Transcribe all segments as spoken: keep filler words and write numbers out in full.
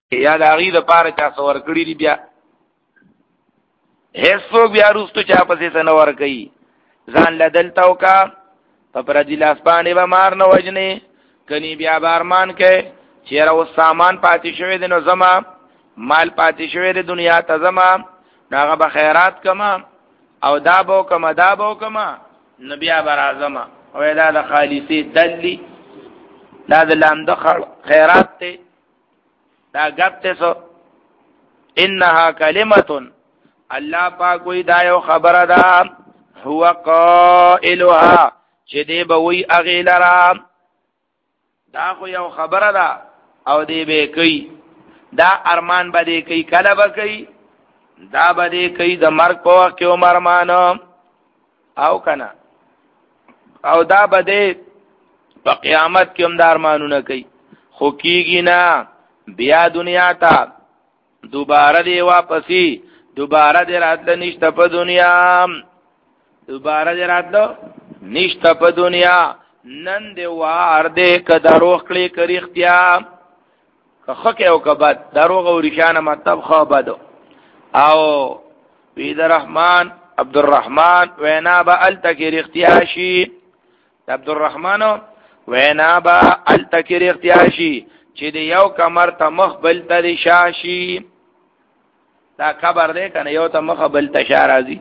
یا د هغې دپاره چا څه ورکړي دي بیا هیڅوک بیا وروستو چا پسې څه نه ورکوي ځان له دلته وکړه په پردي لاس باندې به مار نه وژنې کني بیا به ارمان کوې چې یاره اوس سامان پاتې شوی دی نو زما مال پاتې شوی دی دنیا ته زما نو هغه به خیرات کما او دا به وکړمه دا به وکړمه نو بیا به راځمه وایي دا د خالصې دل دي دا د لامده خیرات دی دا گپ ته سو انها کلمتون الله پاک وی دا یو خبره ده هو قائلها چې دی به وی اغه لرا دا خو یو خبره ده او دی به کوي دا ارمان به دی کوي کله به کوي دا به دی کوي د مرګ په وخت کې عمر مانو او کنه او دا به دی په قیامت کې هم د ارمانونه کوي خو کیږي نه بیا دنیا ته دوباره دی واپسی دوباره دی راتله نشته په دنیا دوباره دی راتله نشته په دنیا نن دی وار دی که دروغ کړي که رښتیا که ښه کې او که بد دروغ او ریشانه مطلب ښه بدو او وید رحمان عبدالرحمن وینا به هلته کې رښتیا شي عبدالرحمن وینا به هلته کې رښتیا شي چې د یو کمر ته مخ بل ته د شاشي دا خبر دی کنه یو ته مخ بل ته شا راځي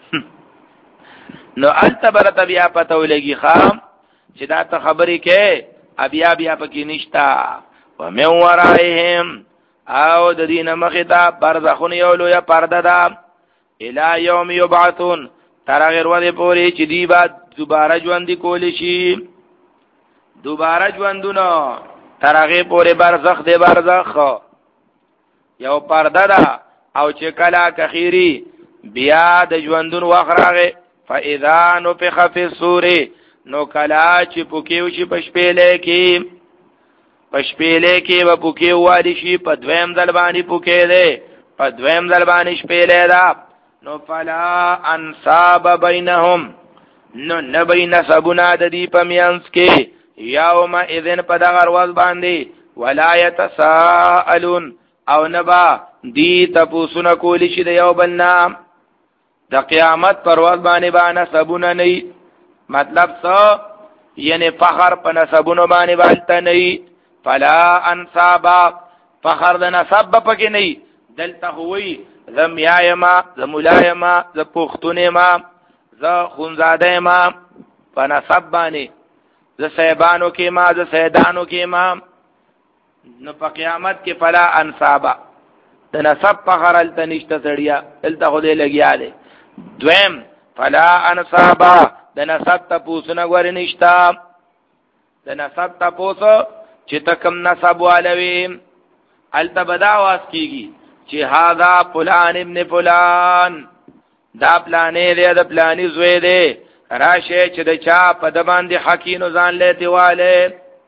نو الته برته بیا پته ولګي خام چې دا ته خبرې کې بیا بیا پکې نشتا ومن ورائهم او د دین مخې ته برزخون یو لویه پرده ده الی یوم یبعثون تر هغې ورځې پورې چې دی به دوباره ژوندي کولی شي دوباره ژوندونه تر هغې پورې برزخ دی برزخ یو پرده ده او چې کله کخیری بیا د ژوندون وخت راغی فاذا نفخ فی الصور نو کله چې پوکې وشي په شپېلې کې په شپېلې کې به پوکې ووالي شي په دویم ځل باندې پوکې دی په دویم ځل باندې شپېلې ده نو فلا انصاب بینهم نو نه به نسبونه د دې په منځ کې یومئذ په دغه ورځ باندې ولا یتساءلون او نبا دی تپوسونه کولی شي د یو بل نه د قیامت پر ورځ باندې به نسبونه نه مطلب څه یعنی فخر په نسبونو باندې بالته نه فلا انصابا فخر د نسب پکې نه دلته هوی زم یایما زم ملایما ز پختونه ما ز خونزاده ما په نسب باندې ز سیبانو کې ما ز سیدانو کې ما نو په قیامت کې فلا انصابا د نسب فخر الته نشته سړیا الته خو دې لګیا دی دویم فلا انصابا د نسب تپوسونه غوړې نشته د نسب تپوسو چې تکم نسب والوي الته بدا واس کیږي چې هاذا فلان ابن فلان دا پلانې دی د پلانې زوی دی راشه چې د چا په د باندې حقینو ځان لیتی والے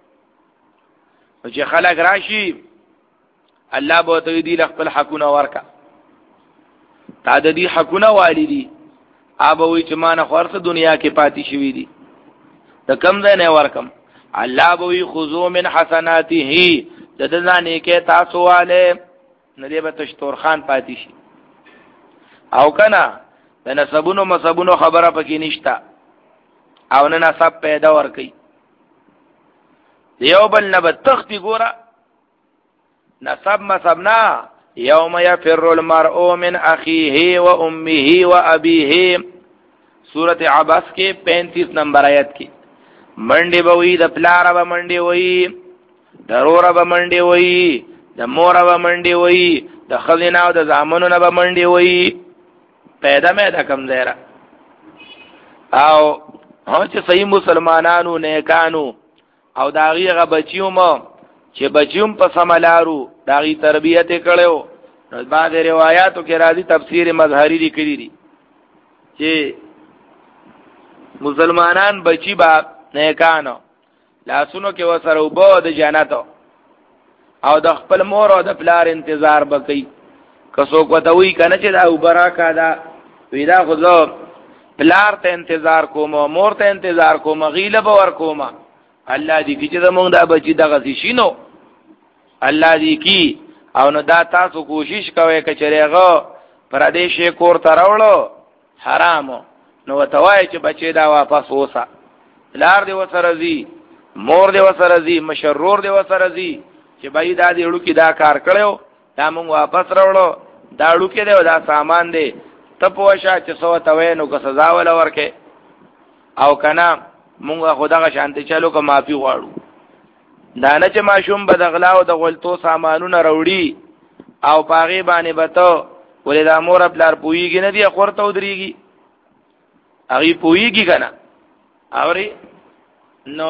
چې خلق راشي الله به ته دې خپل حقونه ورکا تا د دې حقونه والدي ابوي چې مان خورسه دنیا کې پاتې شوی دي د کم ځای نه ورکم الله به خذو من حسناته د ځانې کې تاسو والے نه دی به تشتور خان پاتې شي او کنه د نسبونو مسبونو خبره پکې نشتا او نه نسب پیدا ور کوي دیو بل نه بتختی ګورا نسب مسبنا یوم یفر المرء من اخیه و امه و ابیه سورۃ عبس کې پینتیس نمبر آیت کې منډي بوي د پلار به منډي وي ضرور به منډي وي د مور به منډي وي د خزینه او د زامنو نه به منډي وي پیدا مې د کم زیرا او هغه چې صحیح مسلمانانو نیکانو او داغي غ بچیوم چې بچیوم په سملارو داغي تربیت کړو نو بعد روایتو کې راځي تفسیر مظهری دی کړی دي چې مسلمانان بچی با نیکانو لاسونو کې وسره وبو د جنت او د خپل مور او د پلار انتظار وکړي کسو کوتوي کنه چې دا وبراکا دا ویدا خو پلار ته انتظار کوم مور ته انتظار کوم غیله باور کوم الله دې کی چې زمونږ دا بچی دغه شینو الله دې کی او نو دا تاسو کوشش کوئ کچریغه پر دې شی کور ته راوړو حرامو نو وتوای چې بچی دا واپس وسه لار دی وسره زی مور دی وسره زی مشرور دی وسره زی چې بای دا دی وړو کې دا کار کړو دا مونږ واپس راوړو دا وړو کې دی دا سامان دی ته پوښا چې سو توای نو که سزا ولا ورکه او کنا مونږه خدای شانتی چلو که معافي غواړو دا نه چې ماشوم بدغلا او د غلطو سامانونه راوړي او پاغي باندې بتو ولې دا مور خپل پویږي نه دی خورته ودرېږي هغه پویږي کنه اوري نو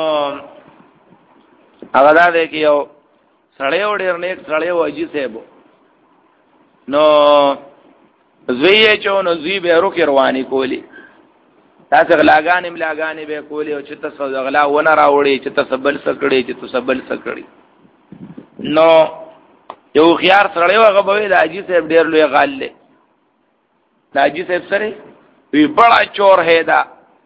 هغه دا دی کې یو سړی وړر نیک سړی وږي سیبو نو زوی چو نو زوی به روکي رواني کولی تاسو غلاګانې ملاګانې به کولی او چې تاسو غلا ونه راوړي چې تاسو بل سکړي چې تاسو بل سکړي نو یو خيار سره هغه به د اجي صاحب ډیر لوی غال له د اجي صاحب سره وی بڑا چور ہے دا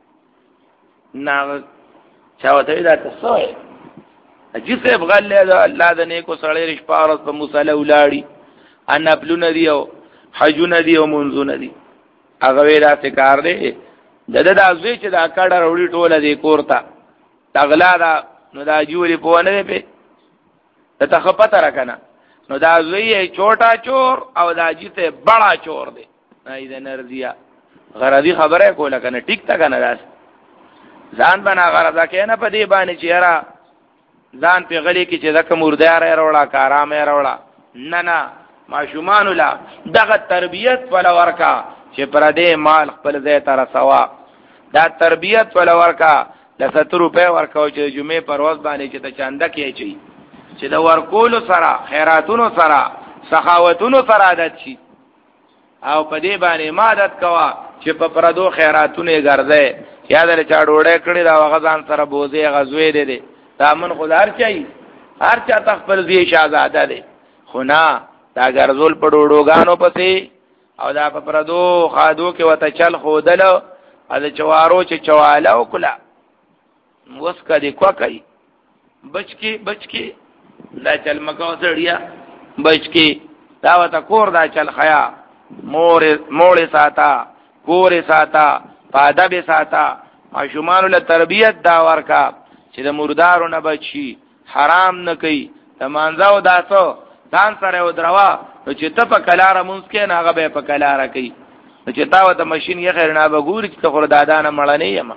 نا چاوته دا تاسو اجي صاحب غال له الله د نیکو سره رښ پارس په مصلی ولاړی ان خپل ندیو حجونه دی او منځونه دی هغه ویلا څه کار دی د د ازوی چې دا کاډه وروړي ټوله دی کوړه تغلا دا نو دا جوړي په نه دی ته ته پته راکنه نو دا ازوی چوټا چور او دا جیته بڑا چور دی نه دې نرضیا غرضی خبره کوله کنه ټیک تا کنه داس ځان بنا غرضا کنه په دې باندې چې را ځان په غلی کې چې زکه مردار وروړه کارامه وروړه نه نه ماشومان لا دغه تربیت ولا ورکا چې پر دې مال خپل ځای ته رسوا دا تربیت ولا ورکا د ستر روپے ورکاو چې جمعې پر ورځ باندې چې ته چاندا کې چي چې د ورکول سره خیراتونو سره سخاوتونو سره عادت شي او په دې باندې مادت کوا چې په پردو خیراتونه ګرځي یاد لري چا ډوړې کړي دا غزان سره بوزي غزوې دي دي دامن خدار چي هر چا تخپل دې شاهزاده دي خو نه دا ګرځول په ډوډوګانو پسې او دا په پردو خادو کې وته چل خودل او د چوارو چې چواله وکړه وسکه دې کوکای بچکی بچکی دا چل مکو سړیا بچکی دا وته کور دا چل خیا مور مور ساتا کور ساتا پاده به ساتا ماشومان له تربیت دا ورکا چې د مردارو نه بچي حرام نه کوي د مانځاو داسو ځان سره ودروا نو چې ته په کلاره مونږ کې نه هغه به په کلاره کوي نو چې تا وته ماشين یې خیر نه بګوري چې خور دادانه مړ نه یم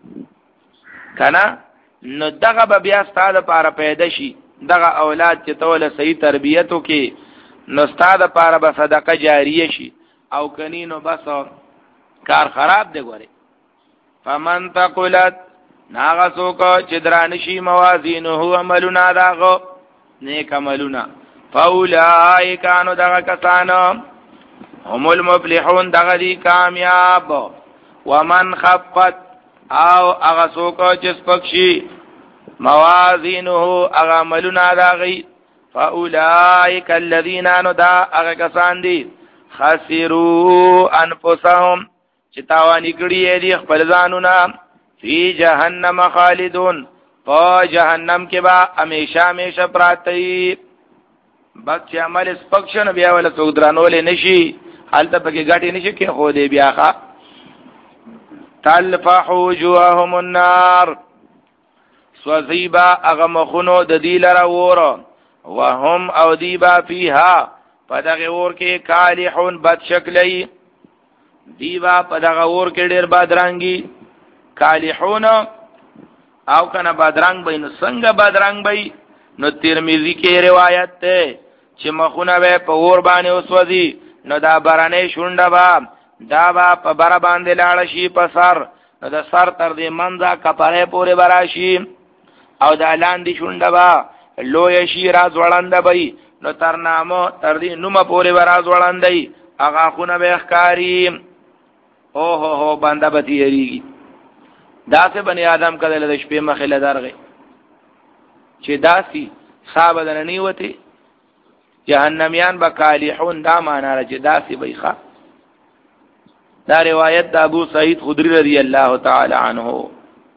کنه نو دغه به بیا ستاده لپاره پیدا شي دغه اولاد چې توله صحیح تربیتو کې نو ستاده لپاره به صدقه جاریه شي او کني نو بس کار خراب دی ګوره فمن تقلت ناغه څوک چې درانشي موازینه عملنا داغو نیک عملونه فاولائک انو دغه کسانو هم المفلحون دغه دی کامیاب ومن خفت او هغه څوک چې سپکشي موازینه هغه عملونه داغي فاولائک الذین انو دا هغه کسان دي خسروا انفسهم چې تاوانی کړی دي خپل ځانونه فی جهنم خالدون په جهنم کې با همیشه همیشه پراتی بس چې عمل سپکشن بیا ولا څوک درانول نشي حالت پکې غاټي نشي کې خو دې بیا ښا تلفح وجوههم النار سوزیبا اغمخونو د دی لره وره وهم او دیبا فیها پدغه ور کې کالحون بد شکلی دیبا پدغه ور کې ډیر بادرنګي کالحون او کنه بادرنګ بین څنګه بادرنګ بین نو ترمذی کې روایت ده چې مخونه به په ور باندې اوسوځي نو دا برانه شونډه با دا با په بر باندې لاړ شي په سر نو د سر تر دې منځه کپاره پورې براشي او د لاندې شونډه با لوی شي راز وړاند بې نو تر نامو تر دې نومه پورې براز وړاندې هغه خونه به ښکاری او هو هو باندې بتی یریږي داسې بنی آدم کله د شپې مخې له درغه چې داسي صاحب دننی وته جهنميان بکالحون دا معنا را چې داسي بیخه دا روایت د ابو سعید خدری رضی الله تعالی عنہ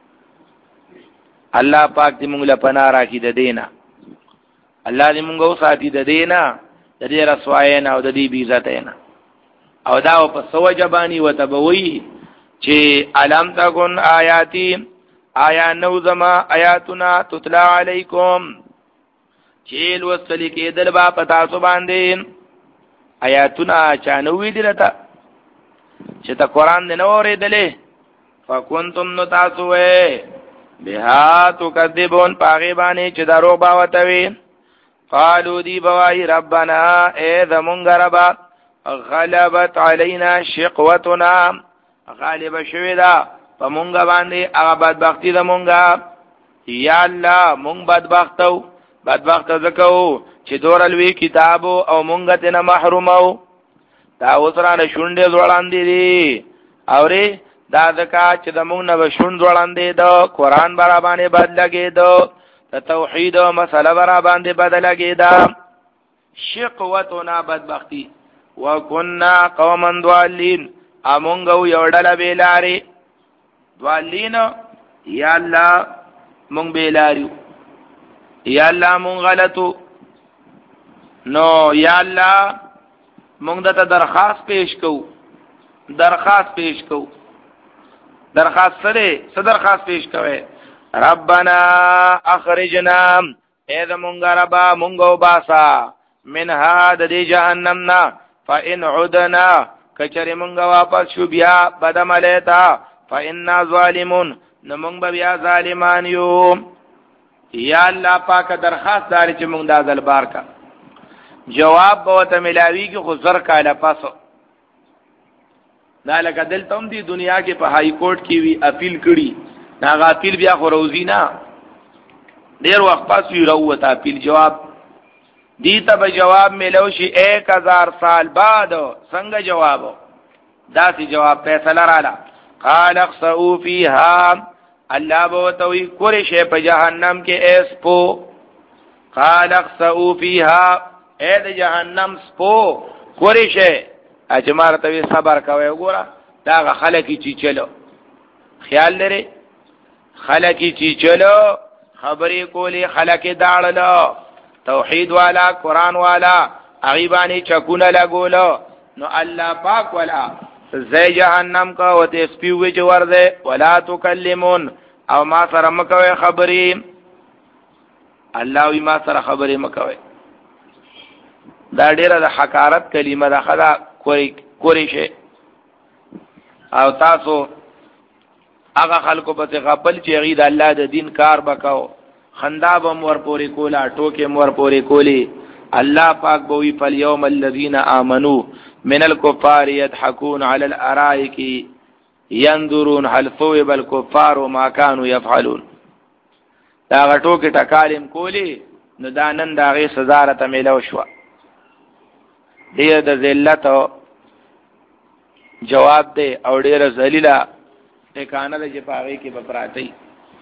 الله پاک دې موږ له پناه راکړي د دینا الله دې موږ او ساتي د دینا د دې رسوای نه او د دې بی عزت نه او دا په سو جبانی وتبوي چې علم تکون آیاتی آیا نو زما آیاتنا تتلا علیکم چیل وصلی کې دل با پتا سو باندې آیاتنا چانوي دي لته چې تا قران نه اورېدلې فکنتم نتاسوه بها تکذبون پاغي باندې چې درو باوتوي قالو دی بوای ربنا اے زمونږ ربا غلبت علینا شقوتنا غالب شوی دا په مونږ باندې هغه بدبختی زمونږه یا الله مونږ بدبختو بدبخت زکو چې دورلوي کتابو او مونږ ته نه محرومو دا وسرانه شونډې ځوړاندې دي اوري دا ځکه چې د مونږ نه شونډ ځوړاندې دو قران برا باندې بد لګې دو ته توحید او مسله برا باندې بد لګې دا شقوتنا بدبختی وکنا قوما ضالین امونګو یو ډله بیلاری ضالین یا الله مونږ بیلاریو یا الله مونږ غلطو نو یا الله مونږ ته درخواست پیش کو درخواست پیش کو درخواست سره څه درخواست پیش کوي ربنا اخرجنا اذا مونږ ربا مونږو باسا منها د دې جهنمنا فإن عدنا کچری مونږه واپس شو بیا بدملیتا فإنا ظالمون نو مونږ بیا ظالمان یو یا الله پاک درخواست دار چې مونږ د ځل بار کا جواب به ته ملاوی کی خو زر کاله پاسو دا لکه دلته هم دی دنیا کې په های کورټ کې وی اپیل کړي ناغه اپیل بیا خو روزي نه ډیر وخت پاس وی راوته اپیل جواب دیتا به جواب ملو شي ایک هزار سال بعد څنګه جواب داسې جواب فیصله رااله قال اخسئوا فيها الله بو توي کور شي په جهنم کې ایس پو قال اخسئوا فيها اې د جهنم سپو کور شي اجمار ته صبر کوي وګوره دا خلک چی چلو خیال لري خلک چی چلو خبرې کولی خلک داړلو توحید والا قرآن والا اغیبانی چکونه لگولو نو اللہ پاک والا زی جہنم کا و تسپیوی چور دے ولا تکلمون او ما سر مکوی خبری اللہ وی ما سر خبری مکوی دا ډیره د حکارت کلمه دا خدا کوری کوری شي او تاسو هغه خلکو په غفل چې غید الله د دین کار وکاو خندا بم ور پوری کولا ټوکې مور پوری کولی الله پاک بوئی فالیوم الذین آمنوا من الكفار يضحكون على الارائك ينظرون هل ثوب الكفار ما كانوا يفعلون دا غټوکې ټکالم کولی نو دا نن دا غي سزا را ته ملو شو دې د ذلت جواب دے او ډیر ذلیلا ټکانه د جپاغي کې بپراتی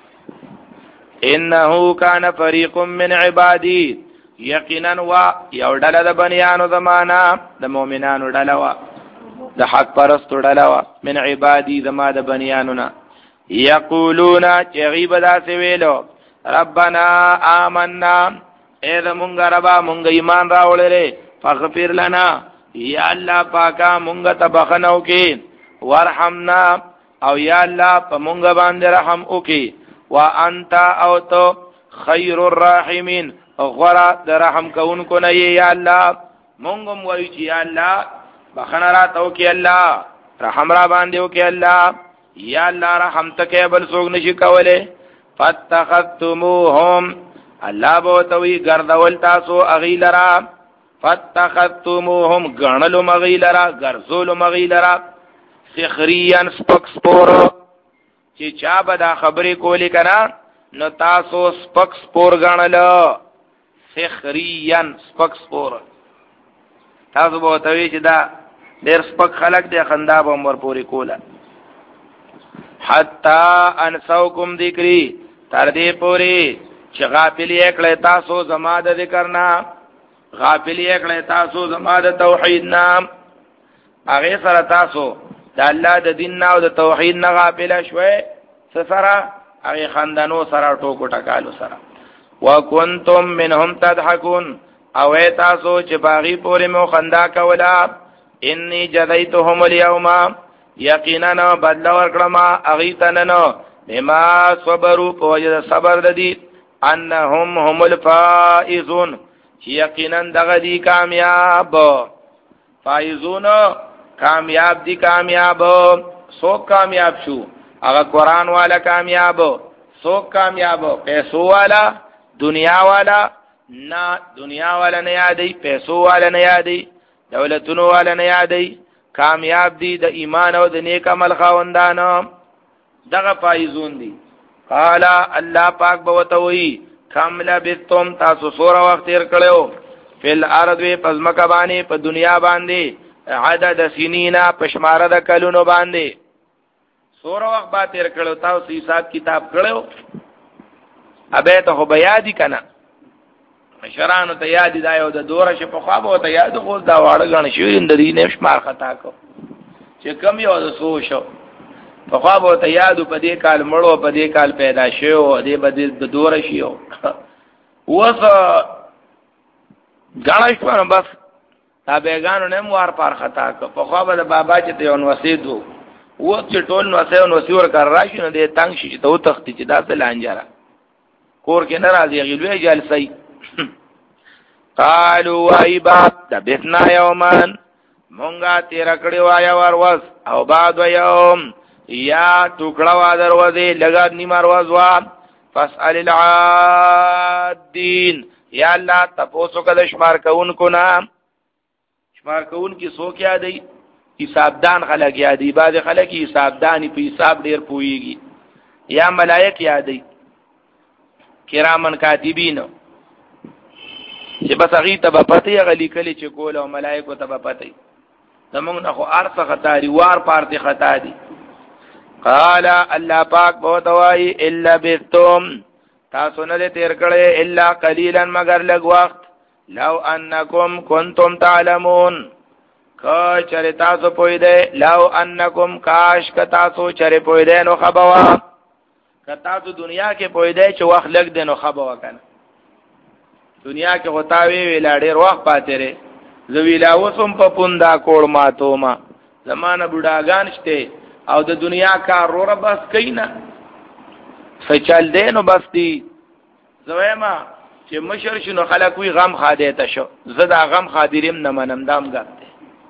انه کان فریق من عبادی یقینا وا یو ډله د بنیانو زمانہ د مؤمنانو ډله وا د حق پرستو ډله وا من عبادی زما د بنیانو نا یقولون چغیب داسې ویلو ربنا آمنا اے زمونږ ربا مونږ ایمان راوړل فغفر لنا یا الله پاکا مونږ ته بخنو کې ورحمنا او یا الله په مونږ باندې رحم وکي وانت او تو خیر الرحیمین غرا د رحم کوونکو نه یا الله مونږ وایو چې یا الله بخنه را تو کې الله رحم را باندې وکي الله یا الله رحم تکي بل څوک نشي کوله فتخذتموهم الله بو توي ګرځول تاسو اغیلرا فتخذتموهم غنلو مغیلرا ګرځول مغیلرا سخریان سپک سپور چې چا به دا خبرې کولی کنا نو تاسو سپک سپور غنلو سخریان سپک سپور تاسو به توی چې دا ډېر سپک خلک دی خندا به مور پوری کوله حتا انسوکم ذکری تر دې پوری چې غافل یې کړه تاسو زما د ذکر نه غافل یې کړه تاسو زما د توحید نام هغه سره تاسو د الله د دین او د توحید نه غافل شوي سره هغه خندانو سره ټوکو ټکالو سره وکنتم منهم تضحكون او تاسو چې باغی پورې مو خندا کولا انی جزیتهم اليوم یقینا بدل ورکړم اغیتننو بما صبروا فوجد صبر ددی انهم هم الفائزون چې یقینا دغه دی کامیاب فائزون کامیاب دی کامیاب سو کامیاب شو هغه قران والا کامیاب سو کامیاب پیسو والا دنیا والا نه دنیا والا نه یادې پیسو والا نه یادې دولتونو والا نه یادې کامیاب دي د ایمان او د نیک عمل خاوندانو دغه فایزون دي قال الله پاک بوتوي کم لبتم تاسو سوره وخت تیر کړو فل ارض پزمک باندې په دنیا باندې عدد سنینا پشماره د کلونو باندې سوره وخت با تیر کړو تاسو حساب کتاب کړو ابه ته بیا دي کنه مشرانو ته یاد دی یو د دوره ش په خواب او ته یاد خو دا واړه غن شوین د دې نش مار خطا کو چې کم یو د سو شو په خواب او ته یاد په دې کال مړو په دې کال پیدا شو دې بده د دوره شیو وس غاڼش په بس تا بیگانو نه موار پار خطا کو په خواب د بابا چې ته اون وسیدو و چې ټول نو سه نو سیور کار راشي نو دې تنگ شي ته تختی چې دا څه لانجره کور کې ناراضي غلوې جلسې قالوا ایبات دبثنا یومان مونږه تیر کړي وایا ورواز او بعد یوم یا ټوکړه وا دروازه لګا نیمار وازوا فاسال العادین یا الله تاسو کله شمار کوونکو نام شمار کون کی سو کیا دی حسابدان خلق یادی بعض خلق حسابدانی په حساب ډیر پويږي یا ملائک یادی کرامن کاتبین چې بس هغه ته په پته غلی کلی چې کول او ملائکه ته په پته زمونږ نه خو ارث خطا دی وار پارتي خطا دی قال الله پاک بوتوای الا بتم تاسو نه تیر کړي الا قليلا مگر لږ وخت لو انکم کنتم تعلمون کا چر تاسو پوی دے لو انکم کاش ک تاسو چر پوی دے نو خبوا ک تاسو دنیا کې پوی دے چې وخت لګ دے نو خبوا کنه دنیا کې غتاوی ویلا ډیر وخت پاتې ره زویلا وسم په پوندا کوړ ماتو ما زمانہ بډاګان شته او د دنیا کار رو بس کینا فچل دینو بس دی زویما چې مشر شنو خلک وی غم خاده ته شو زدا غم خادریم نه منم دام ګرځي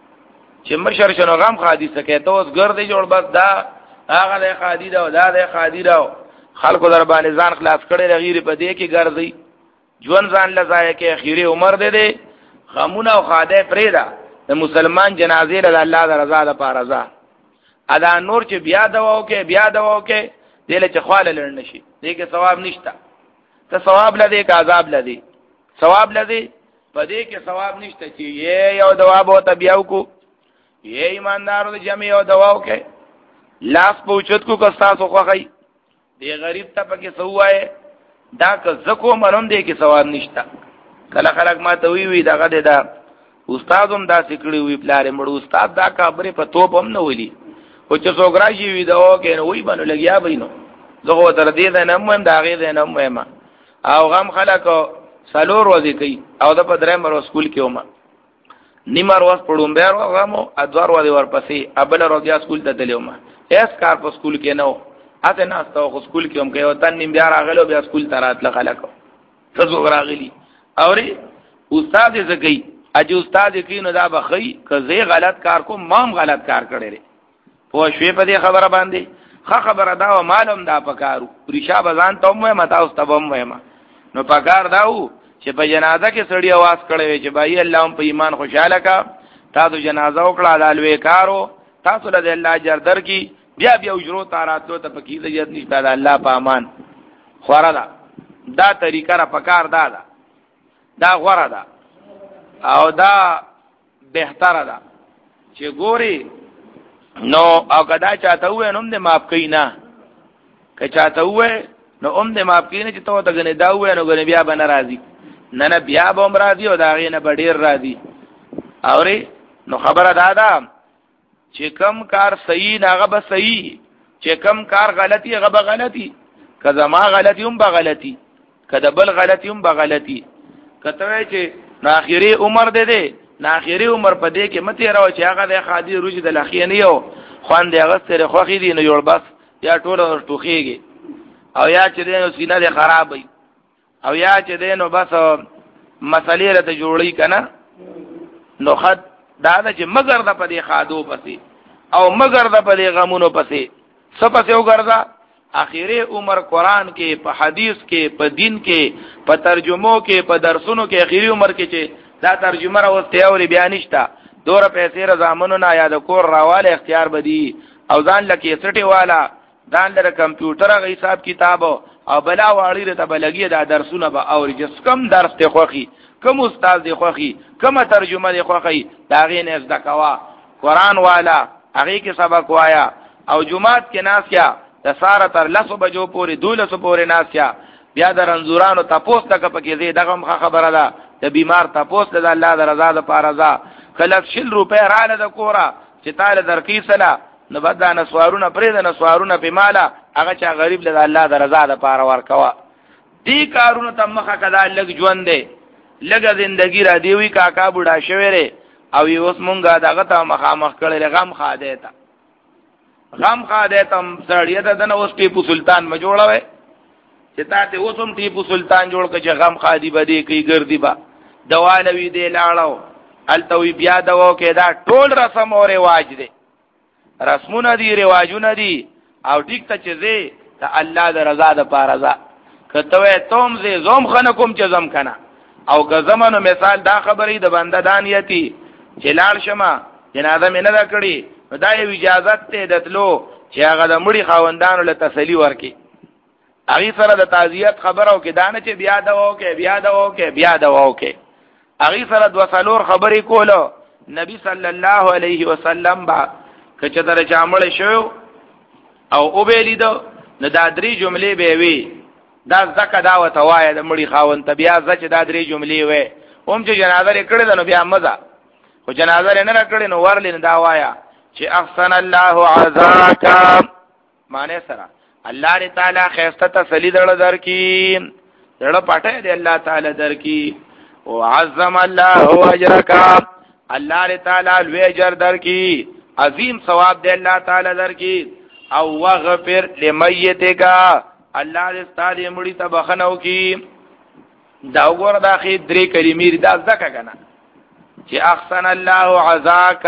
چې مشر شنو غم خادي سکه ته اوس ګرځي جوړ بس دا هغه له خادي دا دا له خادي دا خلکو در باندې ځان خلاص کړي غیر په دې کې ګرځي جون ځان لزای کې اخیری عمر دې دې غمونه او خاده فریدا د مسلمان جنازې له الله د رضا لپاره رضا ادا نور چې بیا دواو کې بیا دواو کې دله چې خواله لړن شي دې کې ثواب نشته ته ثواب لدی که عذاب لدی ثواب لدی پدې کې ثواب نشته چې یې یو دوا بو ته بیاو کو یې ایماندارو جمع یو دواو کې لاس پوچت کو کستا سو خوخی دې غریب ته پکې سوای دا که زکو منوم دې کې ثواب نشته کله خلک ما ته وی وی دغه دې دا استادوم دا سکړی وی پلار مړ استاد دا خبره په توپ هم نه ولي او چې څوګرا شي وی دا او کې نو وی باندې لګیا بینو زغه تر دې نه مهم دا غي نه مهمه او غم خلکو سلور ورځې کوي او د پدری مرو سکول کې ومه نیمار ورځ پړوم بیا غمو ادوار ورځې ورپسې ابل ورځ سکول ته تلومه اس کار په سکول کې نو اته ناستو خو سکول کې هم کې او تن نیم بیا راغلو بیا سکول ته راتله خلکو تاسو راغلی اوري استاد یې زګي اج استاد یې کینو دا بخی که زه غلط کار کوم مام غلط کار کړی په شوي په دې خبره باندې خا خبره دا و معلوم دا پکارو ریشا بزان ته مې متا اوس تبم مې ما نو پکار داو چې په جنازه کې سړی आवाज کړي چې بای الله په ایمان خوشاله کا تاسو جنازه وکړه دالوي کارو تاسو له الله اجر درکې بیا بیا اجرو تاراتلو ته پکې عزت نشته د الله په امان خورا دا دا طریقه را پکار دا دا دا غوړه ده او دا بهتره ده چې ګوري نو او کدا چاته وې نو دې معاف کینا که چاته وې نو اوم دې معاف کینې چې ته ته غنې دا وې نو غنې بیا به ناراضي نه نه بیا به راضي او دا غې نه ډېر راضي اوري نو خبره دا ده چې کم کار صحیح نه غو صحیح چې کم کار غلطي غو غلطي کله ما غلطي هم به غلطي کله بل غلطي هم به غلطي کته چې نو اخیری عمر دې دې نو اخیری عمر په دې کې مته راو چې هغه د خادي روج د لخی نه یو خوان دې هغه سره خوخي دي نو یو بس یا ټول ټوخيږي او یا چې دې نو سینه دې خراب وي او یا چې دې نو بس مسلې راته جوړی کنه نو خد دا چې مگر د پدې خادو پسې او مگر د پدې غمونو پسې سپسې وګرځا اخیری عمر قران کې په حدیث کې په دین کې په ترجمو کې په درسونو کې اخیری عمر کې چې دا ترجمه راوسته او بیان نشتا دور پیسې رضامنو نه یاد کور راواله اختیار بدی او ځان لکه سټي والا ځان لره کمپیوټر غي حساب کتاب او بلا واړی ته بلګي دا درسونه به او جس کم درس ته خوخي کم استاد دی خوخي کم ترجمه دی خوخي دا غي نه زده کوا قران والا هغه کې سبق وایا او جمعات کې ناس کیا د ساره تر لسو بجو پورې دولسو پورې ناس کیا بیا د رنزورانو تاسو تک پکې زی دغه خبره ده د بیمار تاسو د الله د رضا د پارزا کله شل روپے رااله د کورا چې تعالی درکې سلا نو بدا نسوارونه پرې د نسوارونه په مالا هغه چا غریب له الله د رضا د پاره ورکوا دې کارونو ته مخه کدا لګ ژوند دی لګه زندگی را دیوي کاکا بوډا شویره او اوس مونږه دغه ته مخامخ کړل غم خاده تا غم خاده تم سړی ته د اوس ټیپو سلطان ما جوړاوي چې تا ته اوسم ټیپو سلطان جوړ کړي غم خادي بده کوي ګرځي با دوالوي دی لاړو التوي بیا دو کې دا ټول رسم او رواج دي رسمونه دي رواجونه دي او ټیک ته چې زی ته الله د رضا د پارزا کته توم زی زوم خنه کوم چې زم کنه او که زمانو مثال دا خبرې د بنده دانیتی چې لاړ شمه جنازه مې نه دا کړی دا یو اجازه ته دتلو چې هغه د مړي خاوندانو له تسلی ورکي هغه سره د تعزیت خبرو کې دانه چې بیا دواو کې بیا دواو کې بیا دواو کې هغه سره د وسلور خبرې کولو نبی صلی الله علیه وسلم با کچه در چامل شو او او بیلید نو دا درې جملې به وي دا زکه دا وتوای د مړي خاوند ته بیا زچ دا درې جملې وي هم چې جنازه لري کړي نو بیا مزه خو جنازه نه کړي نو ورلین دا وایا چې احسن الله عزاک معنی سره الله تعالی خیسته تسلی دړه درکې دړه پټه دی الله تعالی درکې او عظم الله اجرک الله تعالی لوی اجر درکې عظیم ثواب دی الله تعالی درکې او وغفر لمیتک الله دې ستاسو مړی ته بخنو کی دا وګوره دا خې درې کلمې دا ځکه کنه چې احسن الله عزاک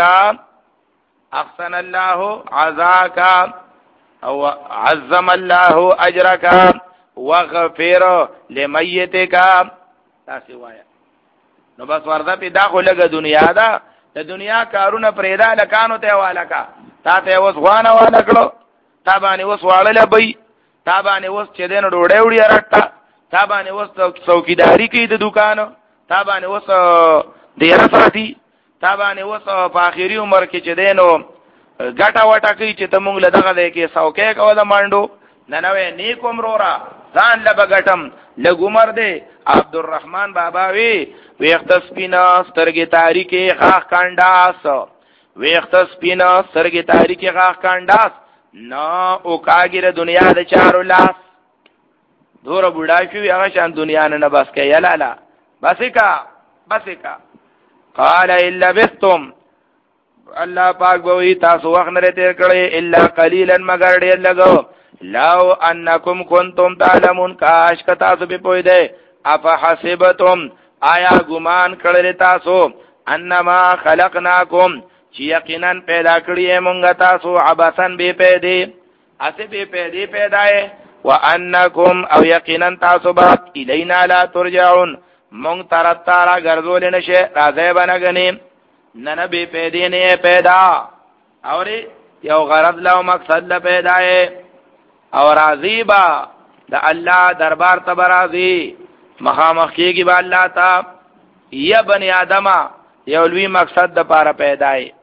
احسن الله عزاک او عظم الله اجرک وغفر لمیتک تاسو وایا نو بس ورته په دا خو لګه دنیا دا د دنیا کارونه پرېدا لکانو ته والکا تا ته وس غوانه والا کړو تا باندې وس واړل بې تا باندې وس چې دین ډوړې وړي راټا تا باندې وس څوکیداری کوي د دکانو تا باندې وس ډیر ساتي تا باندې وس په اخیری عمر کې چې دینو ګټا وټا کوي چې تمونږ له دغه دی کې څوکې کوله مانډو ننوې نیک عمرورا ځان لبه ګټم لګومر دی عبدالرحمن بابا وی ویخت سپینا سترګې تاریکې غاخ کانداس ویخت سپینا سترګې تاریکې غاخ کانداس نو او کاګره دنیا د چارو لاس دور بوډا شو هغه شان دنیا نه بس کې یلالا بس کا بس کا قال الا بستم الله پاک به تاسو وخت نه تیر کړی الا قليلا مگر ډیر لګو لو انکم کنتم تعلمون کاش کتا تاسو به پوی دی اف حسبتم آیا ګمان کړل تاسو انما خلقناکم چې یقینا پیدا کړی مونږ تاسو عباسن به پیدا اسه به پیدا پیدای وانکم او یقینا تاسو به الینا لا ترجعون مونږ تر تارا ګرځول نشه راځي بنګنی نن به پیدا نه پیدا اور یو غرض له مقصد له پیدای او راضی با د الله دربار ته راضی مخامخ کیږي با الله تا یا بنی آدم یو لوی مقصد د پاره پیدای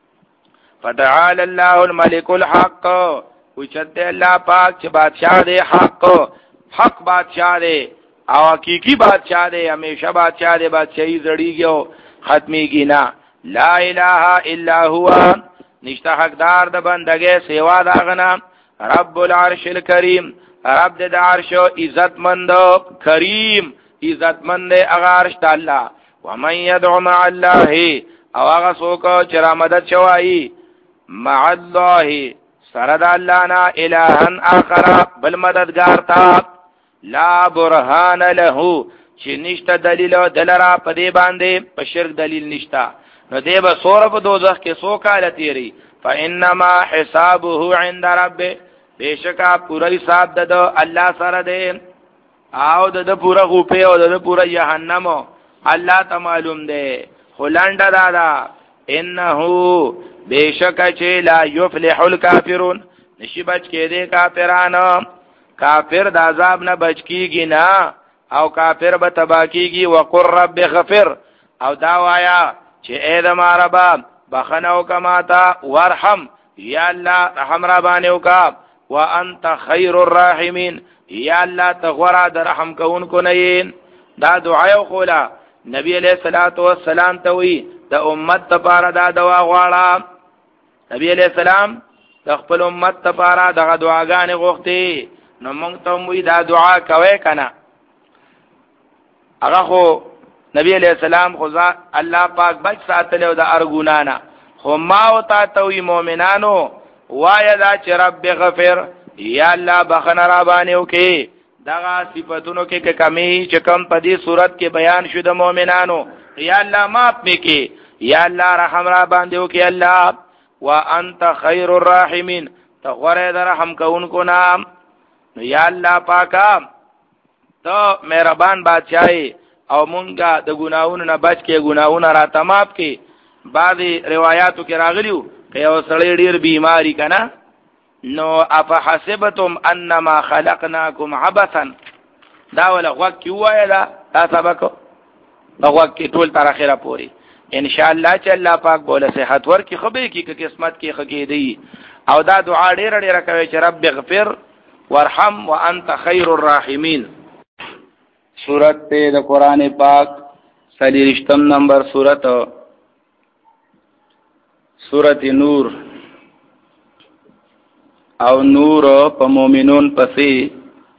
فتعال الله الملك الحق وچته الله پاک چې بادشاہ دی حق حق بادشاہ دی او حقیقی بادشاہ دی همیشه بادشاہ دی بادشاہي زړیږي ختميږي نه لا اله الا هو نشته حقدار د بندګۍ سیوا دا غنا رب العرش الكریم رب د عرش عزت مند کریم عزت مند اغارش الله ومن يدعو مع الله او هغه څوک چې را مدد شوی مع الله سره د الله نه الهن اخر بل مددگار تا لا برهان له چې نشته دلیل دلرا په دې باندې په شرک دلیل نشتا نو دې به سور په دوزخ کې سو کال تیری فانما حسابه عند ربه بشکا پورا حساب د الله سره دی او د پورا غوپه او د پورا جهنم الله ته معلوم دی خلند دادا انه بشکا چې لا يفلح الكافرون نشي بچ کې دي کافرانو کافر د عذاب نه بچ کیږي نه او کافر به تبا کیږي وقر رب غفر او دا وایا چې اے د ماربا بخنو کما تا ورحم یا الله رحم را باندې وکا وانت خیر الراحمین یا الله تغورا د رحم کوونکو نه دا دعا یو خولا نبی علیہ الصلوۃ والسلام ته وی د امت لپاره دا دعا غواړه نبی علیہ السلام د خپل امت لپاره دغه دعاګانې غوښتي نو موږ ته وی دا دعا کوي کنه هغه خو نبی علیہ السلام خو الله پاک بچ ساتلو د ارګونانا خو ما او تا توي مؤمنانو وای دا چې رب غفر یا الله بخنه را باندې وکي دغه صفاتونو کې کې کمی چې کم په دې صورت کې بیان شو د مؤمنانو یا الله معاف وکي یا الله رحم را باندې وکي الله وانت خیر الراحمین تغره در رحم کوونکو نام نو یا الله پاکا ته مهربان بادشاہي او مونږه د ګناہوں نه بچ کې ګناہوں را تمام کې بعضی روایتو کې راغلیو که یو سړی ډیر بیماری کنا نو افحسبتم انما خلقناکم عبثا دا ولا وقت وای دا تاسو بکو دا وقت ټول تر اخره پوری ان شاء الله چې الله پاک بوله صحت ورکی خبرې کی که قسمت کې خګې دی او دا دعا ډیر ډیر کوي چې رب اغفر وارحم وانت خیر الراحمین سورت ته د قران پاک سلیرشتم نمبر سورت سورت نور او نور په مؤمنون پسې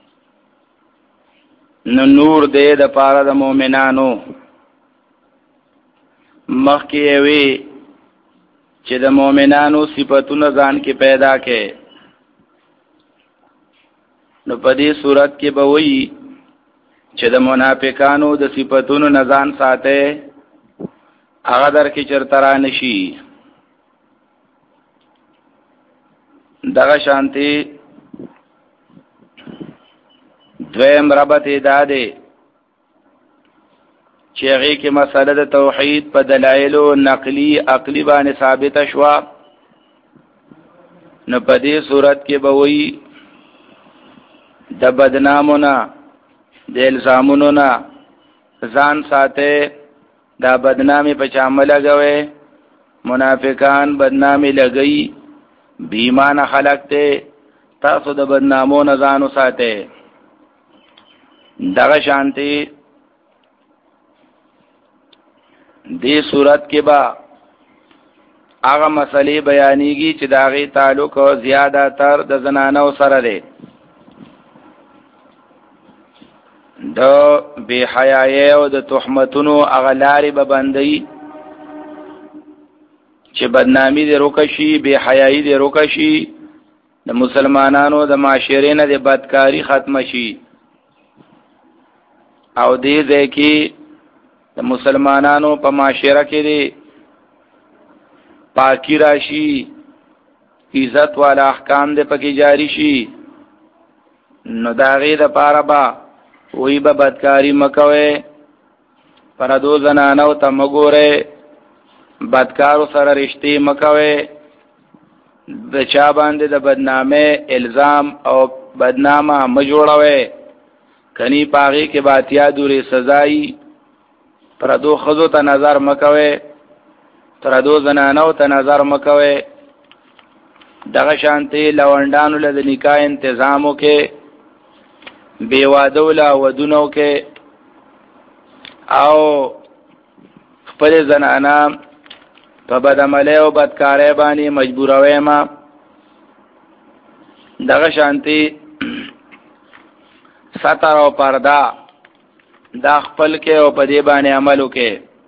نو نور دې د پاره د مؤمنانو مخکې وي چې د مؤمنانو صفاتونه ځان کې پیدا کړي نو په دې صورت کې به وایي چې د منافقانو د صفاتونو نه ځان ساته هغه در کې چرته را نشي دغه شانتی دویم ربط داده چې هغه کې مسله د توحید په دلایل نقلی عقلی باندې ثابت شوه نو په دې صورت کې به وایي د بدنامونه د الزامونو نه ځان ساته دا بدنامي په چا لګوي منافقان بدنامي لګي بیمان خلق ته تاسو د بدنامو نه ځانو ساته دغه شانتي دې صورت کې با هغه مسلې بیانېږي چې داغه تعلق زیاده تر د زنانو سره دی د بے حیاي او د تهمتونو اغلاري به بندي چې بدنامي دې روکشي بے حیايي دې روکشي د مسلمانانو د معاشره نه د بدکاری ختم شي او دې ځکه د مسلمانانو په معاشره کې دې پاکی راشي عزت والا احکام دې پکې جاری شي نو دا غي د پاره با وی به بدکاری مکوي پردو زنانو ته مګوره بدکارو سره رشتي مکوي د چا باندې د بدنامه الزام او بدنامه مجوړوي کني پاغي کې باتیا دوري سزای پردو خزو ته نظر مکوي پردو زنانو ته نظر مکوي دغه شانتي لوندانو له نکاح تنظیمو کې بیوادو لا ودونو کې او خپل زنانا په بدعمله او بدکارۍ باندې مجبوروي ما دغه شانتي ستر او پردا دا خپل کې او په دې باندې عمل وکي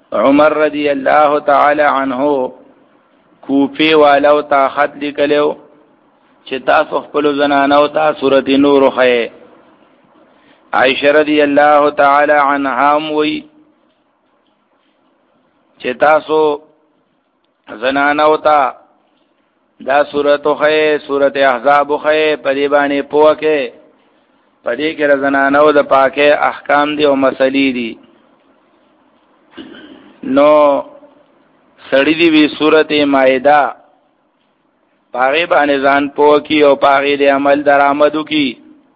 عمر رضی الله تعالی عنہ کوفی والو تا خط لیکلو چې تاسو خپل زنانو ته سورۃ نور خې. عائشہ رضی الله تعالی عنها وی چې تاسو زنانو ته دا سورۃ خې سورۃ احزاب خې په دې باندې پوکه په دې کې زنانو د پاکه احکام دي او مسلې دي. نو سړی دی وی سورۃ مائده پاغه باندې ځان پوکی او پاغه دې عمل درآمدو کی.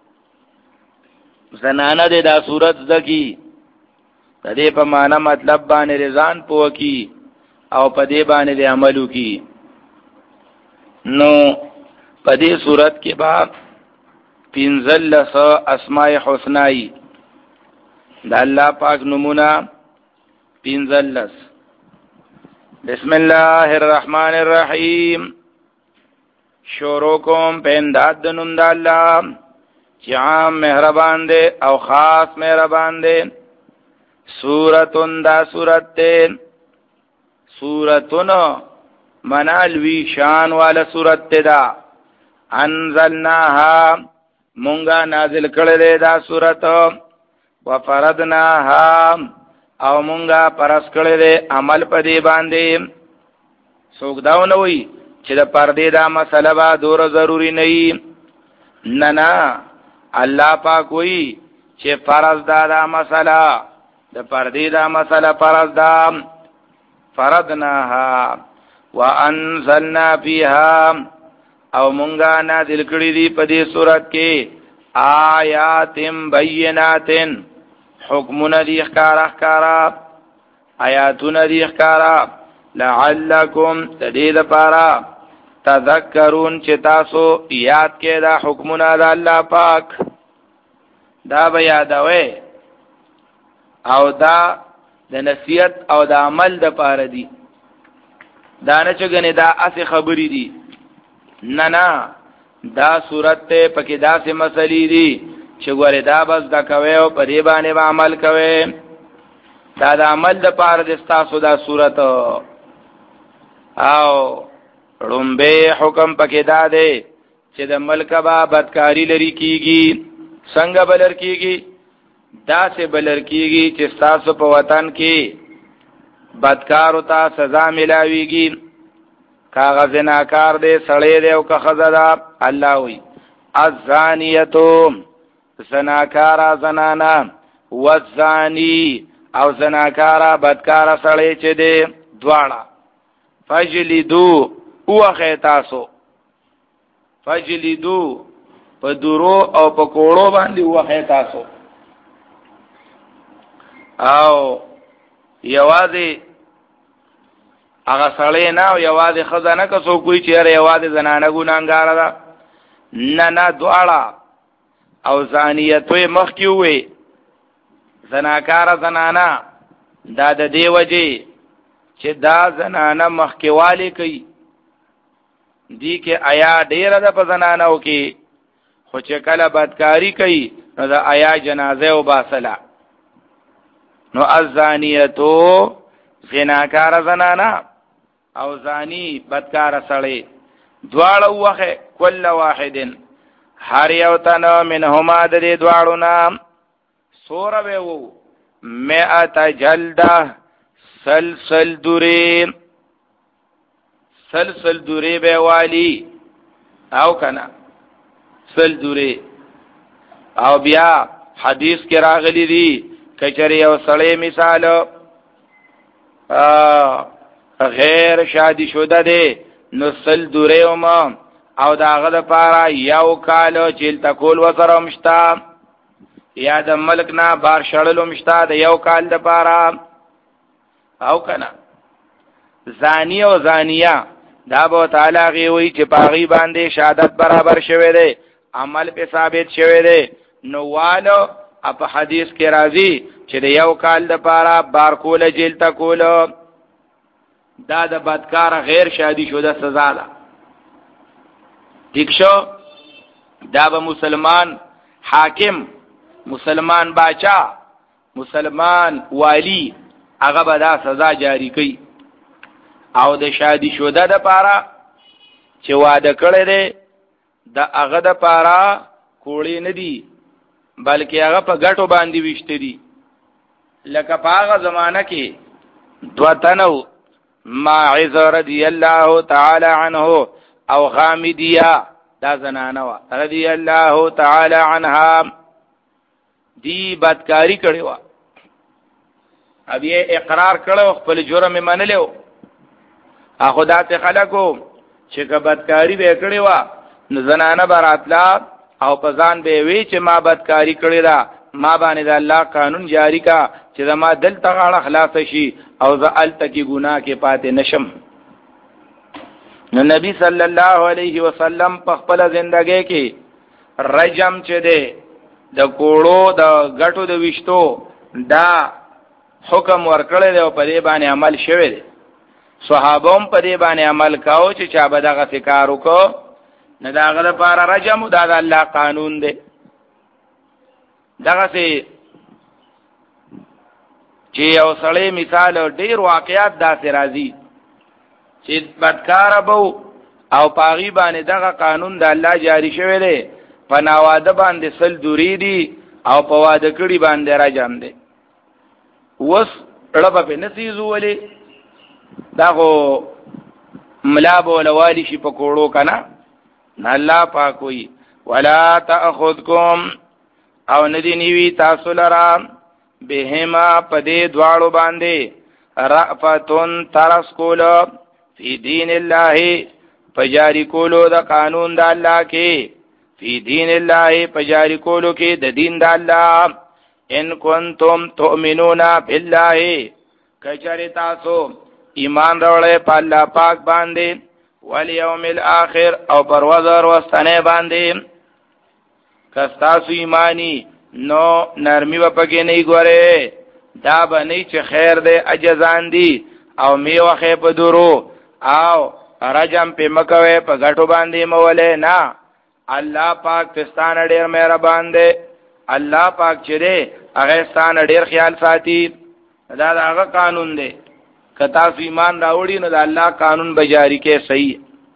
زنانه دې دا سورۃ زکی د دې په معنا مطلب باندې رضان پوکی او په دې باندې دې عملو کی. نو په دې سورۃ کې با پنځل اسماء حسنای د الله پاک نمونه پنځلس. بسم الله الرحمن الرحیم. شروع کوم په امداد د نوم د الله چې عام مهربان دی او خاص مهربان دی. سورتون دا سورت دی. سورتون منالوی شان والا سورت دی. دا انزلناها مونږه نازل کړل دا سورت وفرضناها او مونږه پرس کړل عمل په دی باندې. څوک داو نه وي چې د پردې دا مسله به دور ضروری نه وي. نه نه الله پاک وی چې فرض دا دا مسله د پردې دا مسله فرض دا. فرضناها وانزلنا فيها او مونږه نازل کړی دی په دې صورت کې آیات بینات حکمونه دی ښکارا ښکارا آیاتونه دی ښکارا لعلکم تدید پارا تذکرون چې تاسو یاد کې دا حکمونه د الله پاک دا به یادوي او دا د نصیحت او د عمل د پاره دی. دا نه چې ګنې دا اسی خبرې دي. نه نه دا صورت ته پکې داسې مسلې دي چې ګوره دا بس دا کوي او په دې باندې عمل کوي. دا د عمل د پاره د تاسو دا صورت او رومبه حکم پکې دا دی چې د ملک با بدکاری لري کیږي. څنګه بلر کیږي؟ دا سه بلر کیږي چې تاسو په وطن کې بدکار او ته سزا ملاويږي. کاغذ ناکار دے سړی دے او که خزه ده. الله وی الزانیتو زناکارا زنانا والزانی او زناکارا بدکارا سړی چې دے دواړه فجلدو اوخه تاسو فجلدو په درو او په کوړو باندې اوخه تاسو. او یوازې هغه سړی نه او یوازې خزانه که څوک کوي چې اره یوازې زنانه ګناهګاره ده. نه نه دواړه. او زانیتوی مخکې وي زناکاره زنانه دا د دې وجې چې دا زنانه مخکېوالی کوي. دی کې آیا ډیره ده په زنانو کې خو چې کله بدکاری کوي نو د آیا جنازه و باسله. نو الزانیتو زناکاره زنانه او زانی بدکار سړی دواړه وخه کل واحدن هر یو تن منهما د دې دواړو نام سور به وو مئات جلده سلسل دوری سلسل دوری به والی او کنا سل دوری. او بیا حدیث کې راغلی دی کچری او سړی مثال غیر شادی شده دی نو سل دوره اوما او داغه د پاره یو کالو چیل تکول وسره مشتا یا د ملک نه بار شړلو مشتا د یو کال د پاره. او کنه زانی او زانیه دا به تعالی غي وی چې پاغي باندې شهادت برابر شوه دی عمل په ثابت شوه دی. نو والو په حدیث کې راځي چې د یو کال د پاره بار کوله جیل تکول دا د بدکار غیر شادی شده سزا ده. ٹھیک شو؟ دا به مسلمان حاکم مسلمان باچا مسلمان والی هغه به دا سزا جاری کوي. او د شادي شوده د پاره چې واده کړی دی د هغه د پاره کوړی نه دي بلکې هغه په ګټو باندې وشته دي. لکه په هغه زمانہ کې دو تنو ماعز رضی الله تعالی عنه او غامدیه دا زنانه وا رضی الله تعالی عنها دی بدکاری کړی و. اب یې اقرار کړو خپل جرم یې منلو. اخو داسې خلکو چې که بدکاری به کړی و نو زنانه براتلا او په ځان به وی چې ما بدکاری کړی دا ما باندې د الله قانون جاری کا چې زما دل تغاړه خلاص شي او زه الته کې ګناه کې پاتې نشم. نو نبی صلی الله علیه وسلم په خپل ژوندۍ کې رجم چې ده د کوړو د غټو د وشتو دا حکم ورکړی دی او په دې باندې عمل شوی دی. صحابه هم په دې باندې عمل کاوه چې چا به دغه کار وکړو نه دا هغه لپاره رجم دا د الله قانون دی. دغه سي چې یو سړی مثال ډیر واقعات داسې راځي چې بدکار بو او پاغي باندې دغه قانون د الله جاری شوی دی په ناواده باندې سل دوری دي او په واده کړي باندې راجام دي. وس رب په نسیزو ولي داغو ملا بولوالی شي په کوړو کنه الله پاک وي ولا تاخذکم او ندی نیوی تاسو لرا بهما پدې دواړو باندې رأفتون ترس کولو فی دین الله پجاری کولو د قانون د الله کې فی دین الله پجاری کولو کې د دین د الله ان کنتم تؤمنون بالله کچری تاسو ایمان راوړې په الله پاک باندې والیوم الاخر او پرواز ورستنه باندې کستاسو ایمانی نو نرمی و پکې نه ګوره دا باندې چې خیر دې اجزان دي او میوخه په درو او رجم په مکوي په غټو باندې مولې نه. الله پاک تستان ډېر مهربان دی. الله پاک چې دې هغه ستان ډېر خیال ساتي. دا هغه قانون دی کتا سو ایمان راوړي نو د الله قانون به جاری کې صحیح.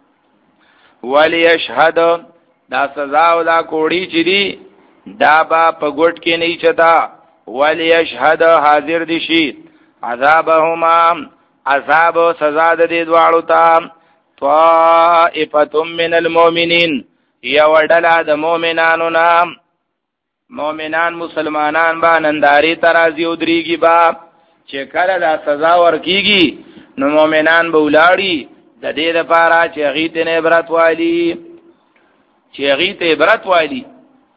ولی اشهد دا سزا او دا کوړی چې دی دا با په ګټ کې نه چتا. ولی اشهد حاضر دي شي عذابهما عذاب او سزا د دې دواړو ته طائفه من المؤمنین یا وډلا د مؤمنانو نام مؤمنان مسلمانان با ننداري ترازی او دریږي با چې کله دا سزا ورکیږي نو مؤمنان به ولاړی د دې لپاره چې غیته نه عبرت والی چې غیته عبرت والی.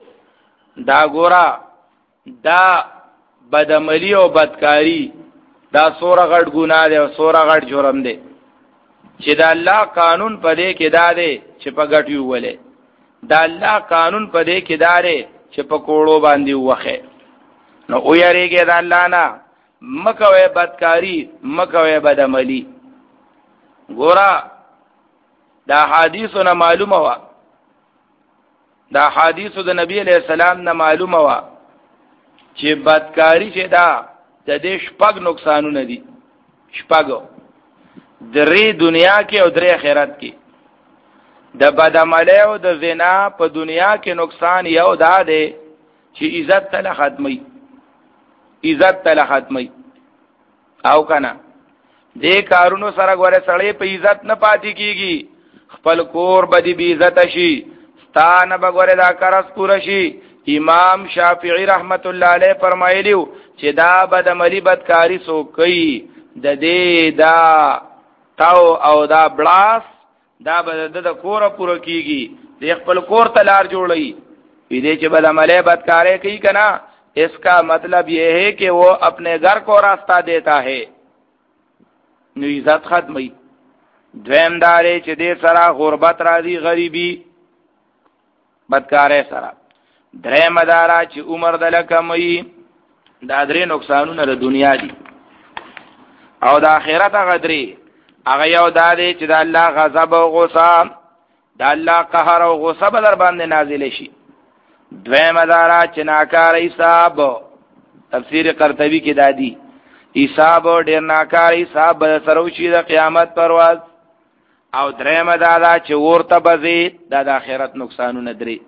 دا ګورا دا بدعملی او بدکاری دا سوره غټ ګناه دی او سوره غټ جرم دی چې دا الله قانون پدې کې دا دی چې په غټ یو ولې دا الله قانون پدې کې دا دی چې په کوړو باندې وخه. نو او یریږي دا الله نه مکوې بدکاری مکوې بدعملی. ګورا دا حدیثونه معلومه وا دا حدیثو د نبی علیہ السلام نه معلومه وا چې بدکاری چې دا د دې شپږ نقصانونه دي. شپږ درې دنیا کې او درې آخرت کې. د بدعملی او د زنا په دنیا کې نقصان یو دا دی چې عزت تل ختمي عزت تل ختمي او کنه دې کارونو سره غوړې سړې په عزت نه پاتې کیږي. خپل کور بدی بی عزت شي ستانه بغوره دا کارس پوره شي. امام شافعی رحمت الله علیه فرمایلیو چې دا بدعملی بدکاری سو کوي د دې دا تاو او دا بلاس دا بد د کور پوره کیږي د خپل کور تلار جوړي. دې چې بدعملی بدکاری کوي کنا اس کا مطلب یہ ہے کہ وہ اپنے گھر کو راستہ دیتا ہے نو عزت ختمی. دویم دارے چې دې سره غربت راځي غریبی بدکارې سره. درې مدارا چې عمر د لکمي دا درې نقصانونه د دنیا دي او د آخرت غدري. هغه یو دا دی چې د الله غضب او غصه د الله قهر او غصه به در باندې نازل شي. دویم مدارا چې ناکار حساب تفسیر قرطبی کې دادی حساب ډیر ناکار حساب به سره شي د قیامت پر ورځ. او درېمه دا دا چې ورته بزي دا د آخرت نقصانونه درې.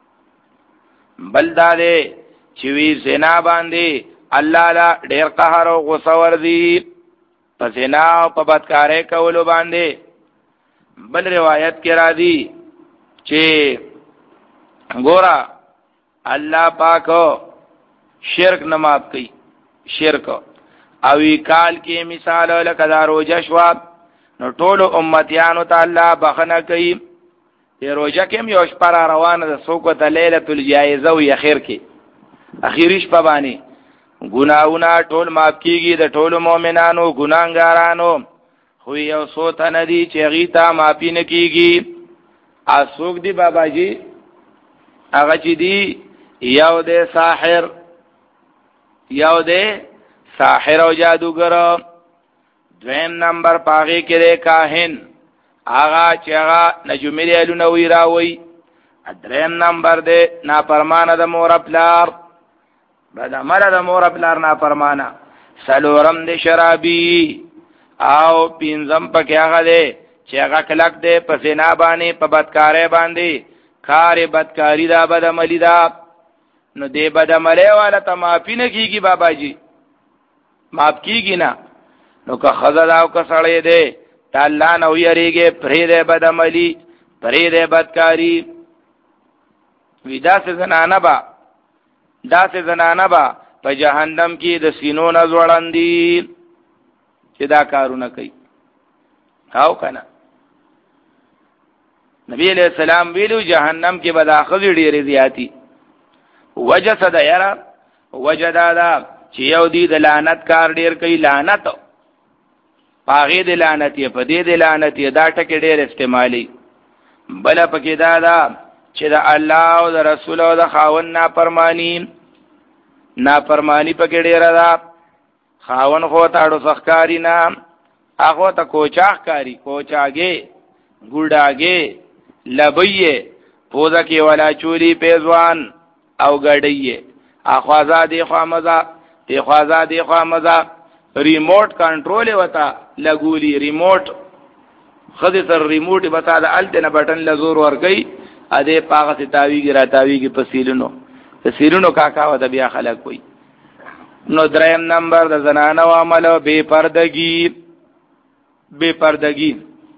بل دا دی چې وی زنا باندې الله لا ډیر قهر او غصه ورځي په زنا او په بدکارۍ کولو باندې. بل روایت کې راځي چې ګورا الله پاک شرک نه معاف کوي شرک او کال کې مثال لکه دا روزه شو نو ټول امتیانو ته الله بخنه کوي. په روزه کې یو شپه روانه ده څوک ته ليله الجائزه او اخر کې اخیری شپه باندې ګناونه ټول معاف کیږي د ټول مؤمنانو ګناګارانو خو یو څو تنه دي چې غیتا معافي نه کیږي. اسوک دی بابا جی هغه چې دی یو د ساحر یو د ساحر او جادوګر. دویم نمبر پاغي کې د کاهن هغه چې هغه نجومی لونه وی راوي. دریم نمبر د نافرمانه د مور پلار بعد امر د مور پلار نافرمانه. سلورم د شرابي او پینځم پکې هغه دی چې هغه کلک دی په زنا باندې په بدکارۍ باندې کار بدکاری دا بدعملی دا. نو دې بدعملی والا ته معافي نه کیږي بابا جی معاف کیږي نه. نو که خزدا او که سړی دی تعالی نو یریږي پرې دې بدعملی پرې دې بدکاری. ودا سے زنانه با دا سے زنانه با په جهنم کې د سینو نه زوړندې چې دا کارونه کوي. او کنه نبی علیہ السلام ویلو جهنم کې به داخلي ډېرې زیاتی. وجه صد یرا وجه دادا چې یو دی د لعنت کار ډېر کوي لعنت پاغې د لعنت یې په دې د لعنت یې دا ټکي ډېر استعمالي. بل پکې دادا چې د الله او د رسول او د خاون نافرمانی نافرمانی پکې ډېر ده. خاون خو تاړو سخکاری نه هغه ته کوچاخ کاری کوچاګه ګډاګه لبیه پوزا کې ولا چوری پیزوان او غړیه اخوازا دی خامزا دی خوازا دی خامزا ریموټ کنټرول وتا لګولی ریموټ خدای تر ریموټ بتا د الټنه بٹن لزور ور گئی ا دې پاغه ستاویږي راتاویږي پسیلونو پسیلونو کاکا وته بیا خلک وي. نو دریم نمبر د زنانه او عمل بے پردگی بے پردگی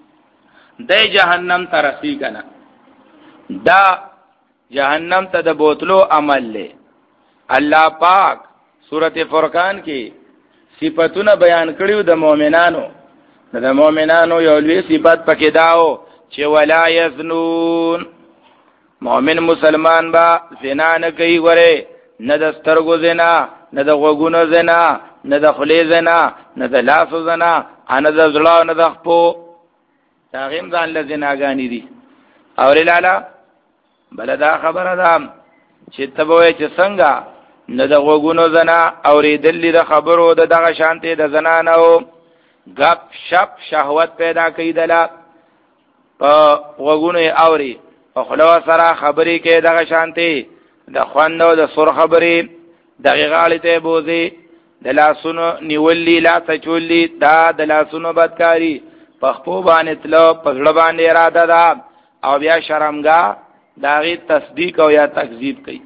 د جهنم ترسی کنا دا جهنم ته د بوتلو عمل له. الله پاک سورته فرقان کې صفاتونه بیان کړیو د مؤمنانو. د مؤمنانو یو لوی صفات پکې داو چې ولا یزنون مؤمن مسلمان با زنا نه کوي. وره نه د سترګو زنا نه د غوګونو زنا نه د خلی زنا نه د لاسو زنا نه د زړه نه د خپو تاغیم ځان له زناګانی دي. او لاله بلدا خبره ده چې تبوي چې څنګه نه د غوګونو زنا اوریدلې د خبرو د دغه شانته د زنا نه او غپ شپ شهوت پیدا کیدله په غوګونو اوري په خلوا سره خبرې کې دغه شانته د خوانو د سر خبرې دغه غالته بوزي د لاسونو نیولې لا چولې دا د لاسونو بدکاری په خپو باندې تلو په ځړ باندې اراده ده او بیا شرمګه داغي تصدیق او یا تکذیب کوي.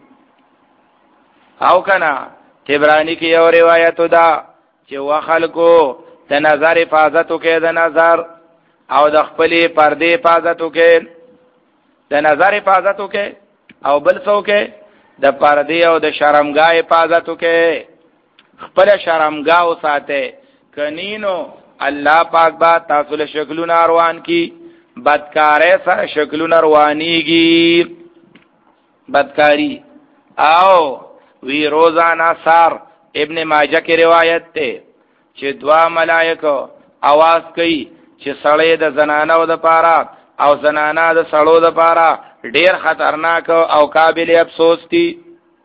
او کنا تبرانی کې یو روایت ده چې وخلکو د نظر حفاظت کوي د نظر او د خپلې پردې حفاظت کوي د نظر حفاظت کوي او بل څو کې د پردې او د شرمګاه حفاظت کوي. خپل شرمګاه وساته کنینو الله پاک با تاسو له شکلونه روان کی بدکارۍ سره شکلونه روانيږي بدکاری. او وی روزانه سار ابن ماجه کی روایت ته چې دوا ملائکه आवाज کوي چې سړی د زنانو د پاره او زنانه د سړو د پاره ډیر خطرناک او قابل افسوس دي.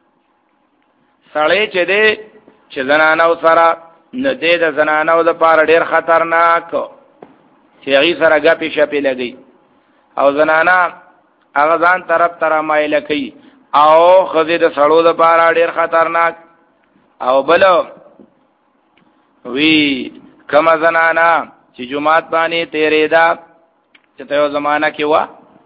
سړی چې دی چې زنانو سره نه دی د زنانو د پاره ډیر خطرناک چې هغه سره غپی شپې لګي او زنانا هغه ځان طرف تر مایل کوي او خزه د سړو د پاره ډیر خطرناک. او بل وی کما زنانا چې جمعات باندې تیرې دا چې ته یو زمانہ کې وا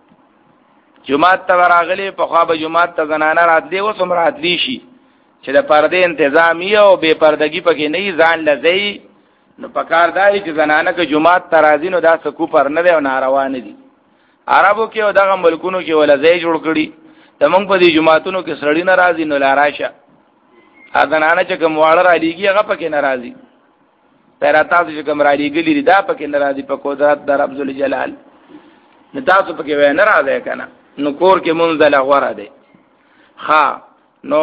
جمعات ته راغلي په خوا به جمعات ته زنانا راتلی و سم راتلی شي چې د پردې تنظیمي او بے پردګي پکې نه ځان لځي نو پکار دی چې زنانه کې جمعات ترازی نو دا سکو پر نه دی او ناروا نه دي عربو کې او دغه ملکونو کې ولځي جوړ کړي تمنګ په دې جمعاتونو کې سړی ناراضي نو لاراشه اذنانه چې کوم واړه را لېږي هغه پکې ناراضي تر تاسو چې کوم را لېږلي دا پکې ناراضي په قدرت در رب ذل جلال نو تاسو پکې وای نه راځي کنه نو کور کې منزل غوړه دی ها نو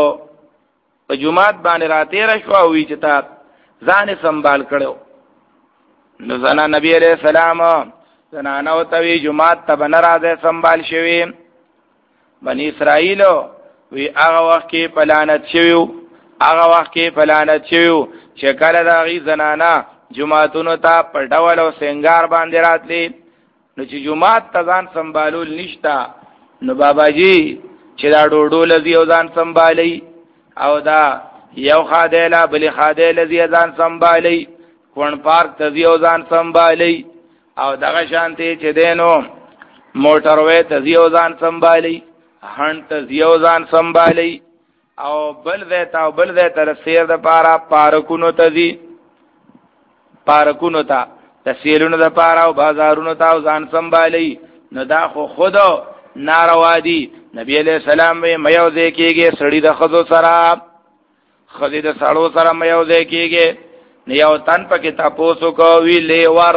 په جمعات باندې راتې را شو وی چې تا ځان سنبال کړو نو زنا نبی عليه السلام زنا نو توی جمعات ته بنراځه سنبال شوی بنی اسرائیل وی هغه وخت کې پلانت شویو هغه وخت کې پلانت شویو چې کله دا غي زنانا جمعاتونو ته په ډول او سنگار باندې راتلی نو چې جمعات ته ځان سنبالول نشتا نو بابا جی چې دا ډوډو لذي او ځان سنبالي او دا یو خادیلا بلی خادیلا زی ځان سنبالي کون پارک تزی او ځان سنبالي او دغه شانتي چې دینو موټر وې تزی او ځان سنبالي هن تزی او ځان سنبالي او بل دې تا بل دې تر سیر د پارا پارکونو تزی پارکونو تا تسیرونو د پارا او بازارونو تا ځان سنبالي نو دا خو خود ناروا دي نبی علیہ السلام وی میو ذکیږي سړی د خزو سره خزی د سړو سره میو ذکیږي نیو تن پکې تاسو کو وی لیور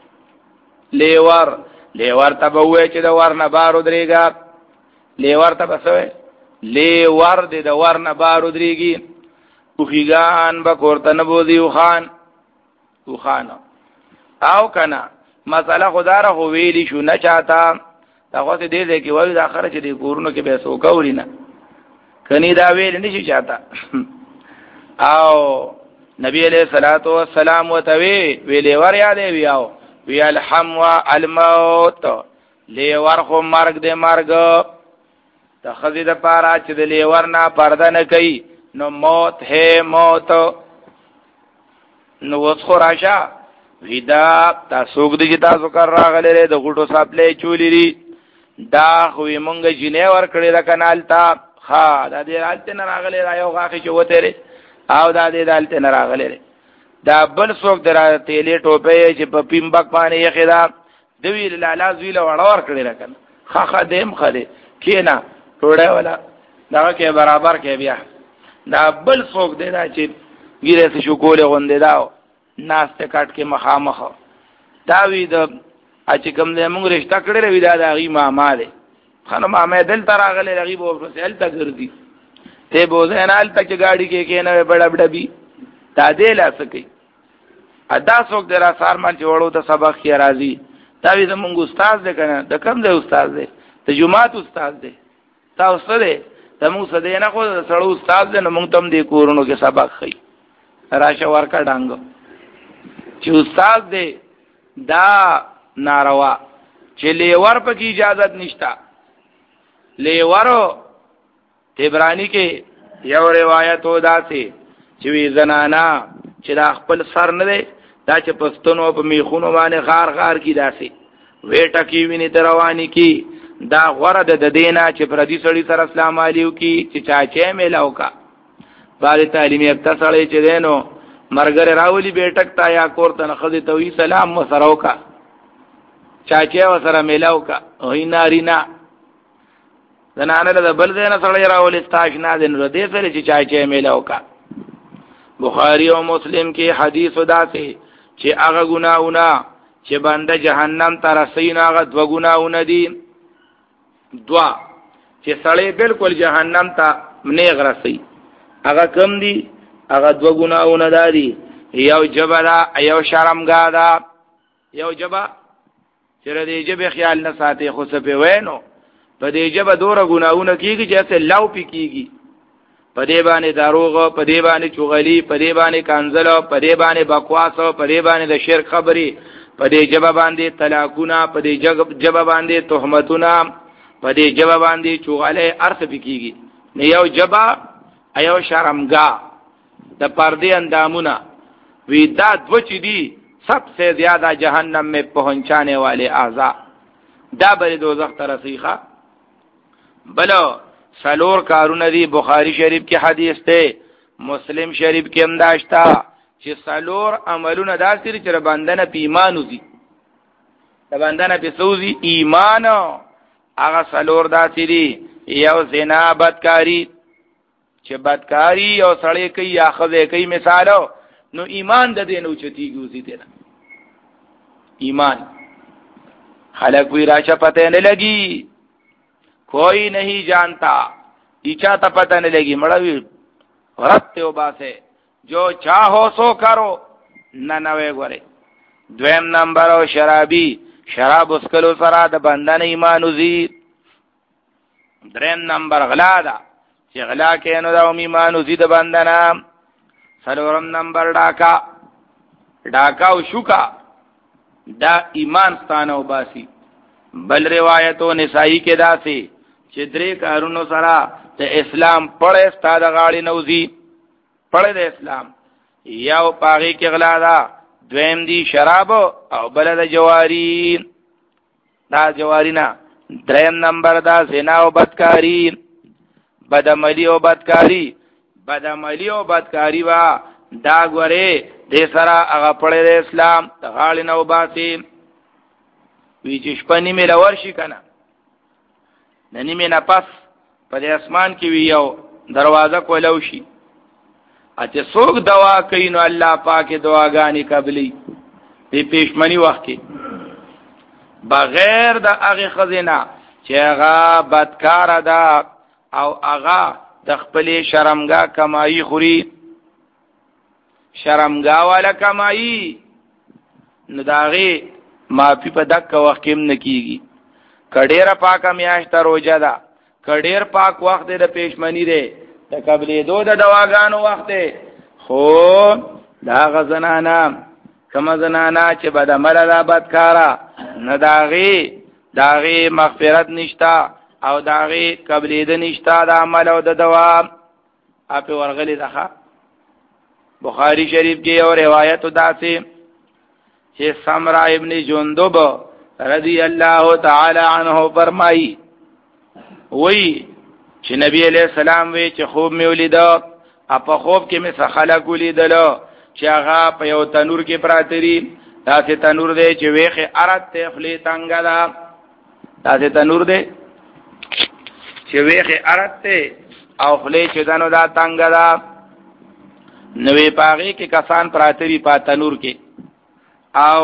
لیور لیور تبوې چې د ور نه بارو درېګا لیور تبسوي لیور د ور نه بارو درېږي خوخیګان به کوړه نه بوزي خان خو خان او کنا مساله خدای را ویلی شو نه چاته دا خو دې دې کې وایي دا اخر چې دې کورونو کې به سو کوري نه کني دا ویل نشي چاته او نبی علیہ الصلوۃ والسلام وتوی ویلې ور یادې ویاو وی الحم والموت لیور خو مرګ دې مرګ ته خزې د پاره چې د لیور نه پرده نه کوي نو موت ہے موت نو وڅخو راشه ودا تاسو دې تاسو کار راغله د غټو سپلې چولې دا خو مونږ جنې ور کړې دا کنال تا ها دا دې حالت نه راغله را یو غاخي چې وته ری او دا دې حالت نه راغله دا بل څوک درا تیلې ټوپې چې په پیمبک باندې یې خدا دوی لاله زویل وړور کړی راکنه خا خا دیم خله کینا ټوړې ولا دا کې برابر کې بیا دا بل څوک دی دا چې ګیره څه شو کوله غوندې دا ناس ته کټ کې مخامخ دا وی د اچ کوم دې موږ رښتا کړې وی دا د غي ماما دی خانه ماما دل تر غلې رغي بو سهل تا ګرځي ته بوزه نه ال تک گاڑی کې کې نه بڑا بڑا بي تا دې لا سکی ادا څوک درا سارمان چې وړو ته سبق کې راځي دا وی زمونږ استاد دی کنه د کوم دی استاد دی ته جمعات استاد دی تاسو دې زموږ سده نه خو سړو استاد دی نو موږ تم دې کورونو کې سبق خي راشه ورکا ډانګو چې استاد دی دا ناروا چې لیور په کې اجازه نشتا لیورو تبرانی کې یو روایت و داسې چې وی زنانا چې دا خپل سر نه دی دا چې پښتنو په میخونو باندې غار غار کی داسې وېټه کې ویني رواني کی دا غره د دینا چې پردي سړی سره اسلام علیو کی چې چاچې میلاو کا بال تعلیم ابتسړې چې دینو مرګره راولي بیٹک تا یا کوړه نه خدي توي سلام وسرو کا چاچې وسره میلاو کا وینارینا زنانه له بل دینه سړی راولي استاشنا دین ر دې سره چې چاچې میلاو کا بخاری او مسلم کې حدیث وداسه چې هغه ګناونه چې بنده جهنم ته رسین هغه دو ګناونه دي دوا چې سړی بالکل جهنم ته نه غرسي هغه کم دي هغه دو ګناونه دي یو جبلا یو شرمګا دا یو جبا چې دې جبه خیال نه ساتي خو څه په وینو په دې جبه دوره ګناونه کیږي چې څه لاو پی کیږي په دې باندې دروغ په دې باندې چغلی په دې باندې کانزل په دې باندې بکواس په دې باندې د شرک خبري په دې جبه باندې طلاقونه په دې جبه باندې تهمتونه په دې جبه باندې چغله ارث بکیږي نه یو جبه ایو شرمګا د پردې اندامونه وی دا دو چی دی سب سے زیادہ جہنم میں پہنچانے والے اعضاء دا بری دوزخ ترسیخا. بلو سلور کارون دی بخاری شریف کی حدیث تے مسلم شریف کی انداشتا چې سلور عملون داسری چې بندنه پی ایمانو زی بندنه پی سوزی ایمانو اغا سلور داسری یو زنا بدکاری چې بدکاری یو سړی کوي یا خزه کوي مثالو نو ایمان د دې نو چتی ګوزی دینا ایمان خلق وی راچا پتہ نه لگی کوئی نہیں جانتا ایچا تا پتہ نه لگی مړوی ورته وباسه جو چاہو سو کرو نہ نوے گورے. دویم نمبر او شرابی شراب اسکلو سرا د بندن ایمان وزیر. دریم نمبر غلا دا چې غلا کینو دا ایمان وزیر د بندنا. سلورم نمبر ډاکا ډاکا او شوکا دا ایمان ستانه وباسي. بل روایتو نسائی کې دا سي چې درې کارونو سرا ته اسلام پړې ستاده غاړي نوزي پړې د اسلام یو پاغي کې غلا دا دویم دی شراب او بل د جواری دا جواری نه. دریم نمبر دا زنا او بدکاری بدعملی او بدکاری بدعملی او بدکاری وا دا غره دې سره هغه پړې د اسلام د غاړي نو باسي. وی چې شپنی مې لور شي کنه ننی مې نه پس په دې اسمان کې وی یو دروازه کولو شي اته څوک دعا کوي نو الله پاک دعاګانی قبلي په پېشمنی وخت کې بغیر د هغه خزینه چې هغه بدکار ده او هغه د خپل شرمګا کمایي خوري شرمګا والا کمایي نو داغه معافی په دک وخت کې نه کیږي. کډیر پاکه میاشت روزه ده کډیر پاک وخت د پېشمنی ده د قبلې دو د دواګانو وخت خو دا غزنانا کما زنانا چې بد عمل را بدکارا نه داغي داغي مغفرت نشتا او داغي قبلې د نشتا د عمل او د دوا اپ ورغلی ده. بخاری شریف کې اور روایت داسې چې سمرا ابن جندب رضی الله تعالی عنہ فرمایي وی چې نبی علیہ السلام وی چې خوب مې ولیدو په خوب کې مې خلک ولیدلو چې هغه په یو تنور کې پراتري داسې تنور دی چې ویخه ارت ته خلی څنګه دا داسې تنور دی چې ویخه ارت ته او خلی چې دانو دا څنګه دا نوې پاغي کې کسان پراتري په تنور کې او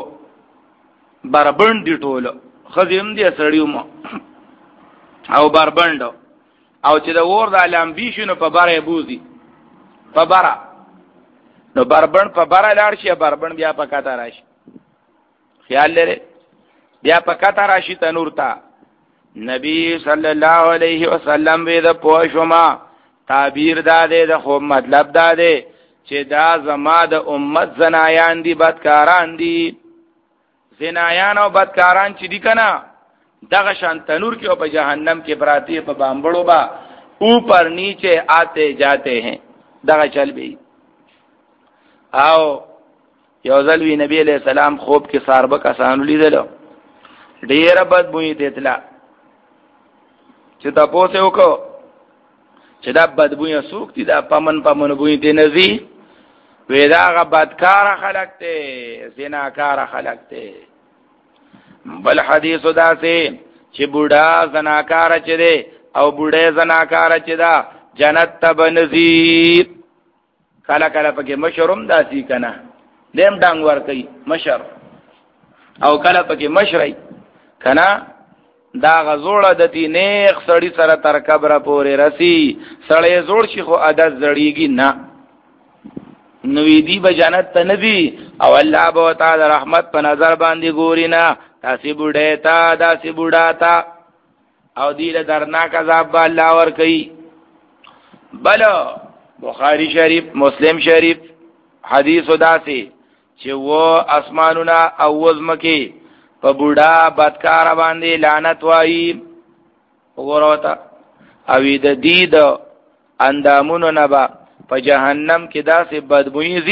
بربند دی ټولو خزیم دی سړیو مو او بربند او چې د ور د علم بیشنو په بره بوزي په بره نو بربند په بره لاړ شي بربند بیا په کاته راشي خیال لري بیا په کاته راشي تنور تا. نبی صلی الله علیه وسلم وی د پوښما تعبیر داده د خو مطلب داده چې دا زما د امت زنایان دي بدکاران دي زنایان او بدکاران چې دي کنه دغه شان تنور کې او په جهنم کې پراتی په بامبړو با اوپر نیچے آتے جاتے ہیں دغه چل بی. او یو ځل نبی علیہ السلام خوب کې ساربه کسانو لیدلو ډیر بد بوئی ته اطلاع چې تاسو وکړو چې دا بد بوئی سوک دي دا پمن پمن بوئی ته نزي ودا غ بدکار خلق ته زناکار خلق ته. بل حدیث دا سي چې بوډا زناکار چي دي او بوډه زناکار چي دا جنت ته بنزي. کله کله پکې مشروم داسي کنه دیم ډنګ ور کوي مشر او کله پکې مشرای کنه دا غزوړه د دې نیک سړی سره تر قبره پورې رسی سړی زوړ شي خو عادت زړیږي نه نوې دی به جنت ته نبی او الله به تعالی رحمت په نظر باندې ګوري نه تاسو بوډه تا داسې بوډا تا او دې له درناک عذاب الله ور کوي. بل بخاری شریف مسلم شریف حدیث داسې چې و اسمانونه او وزمکه په بوډا بدکار باندې لعنت وایي وګوروتا او د دې د اندامونو نه با په جهنم کې داسې بدبوئی زی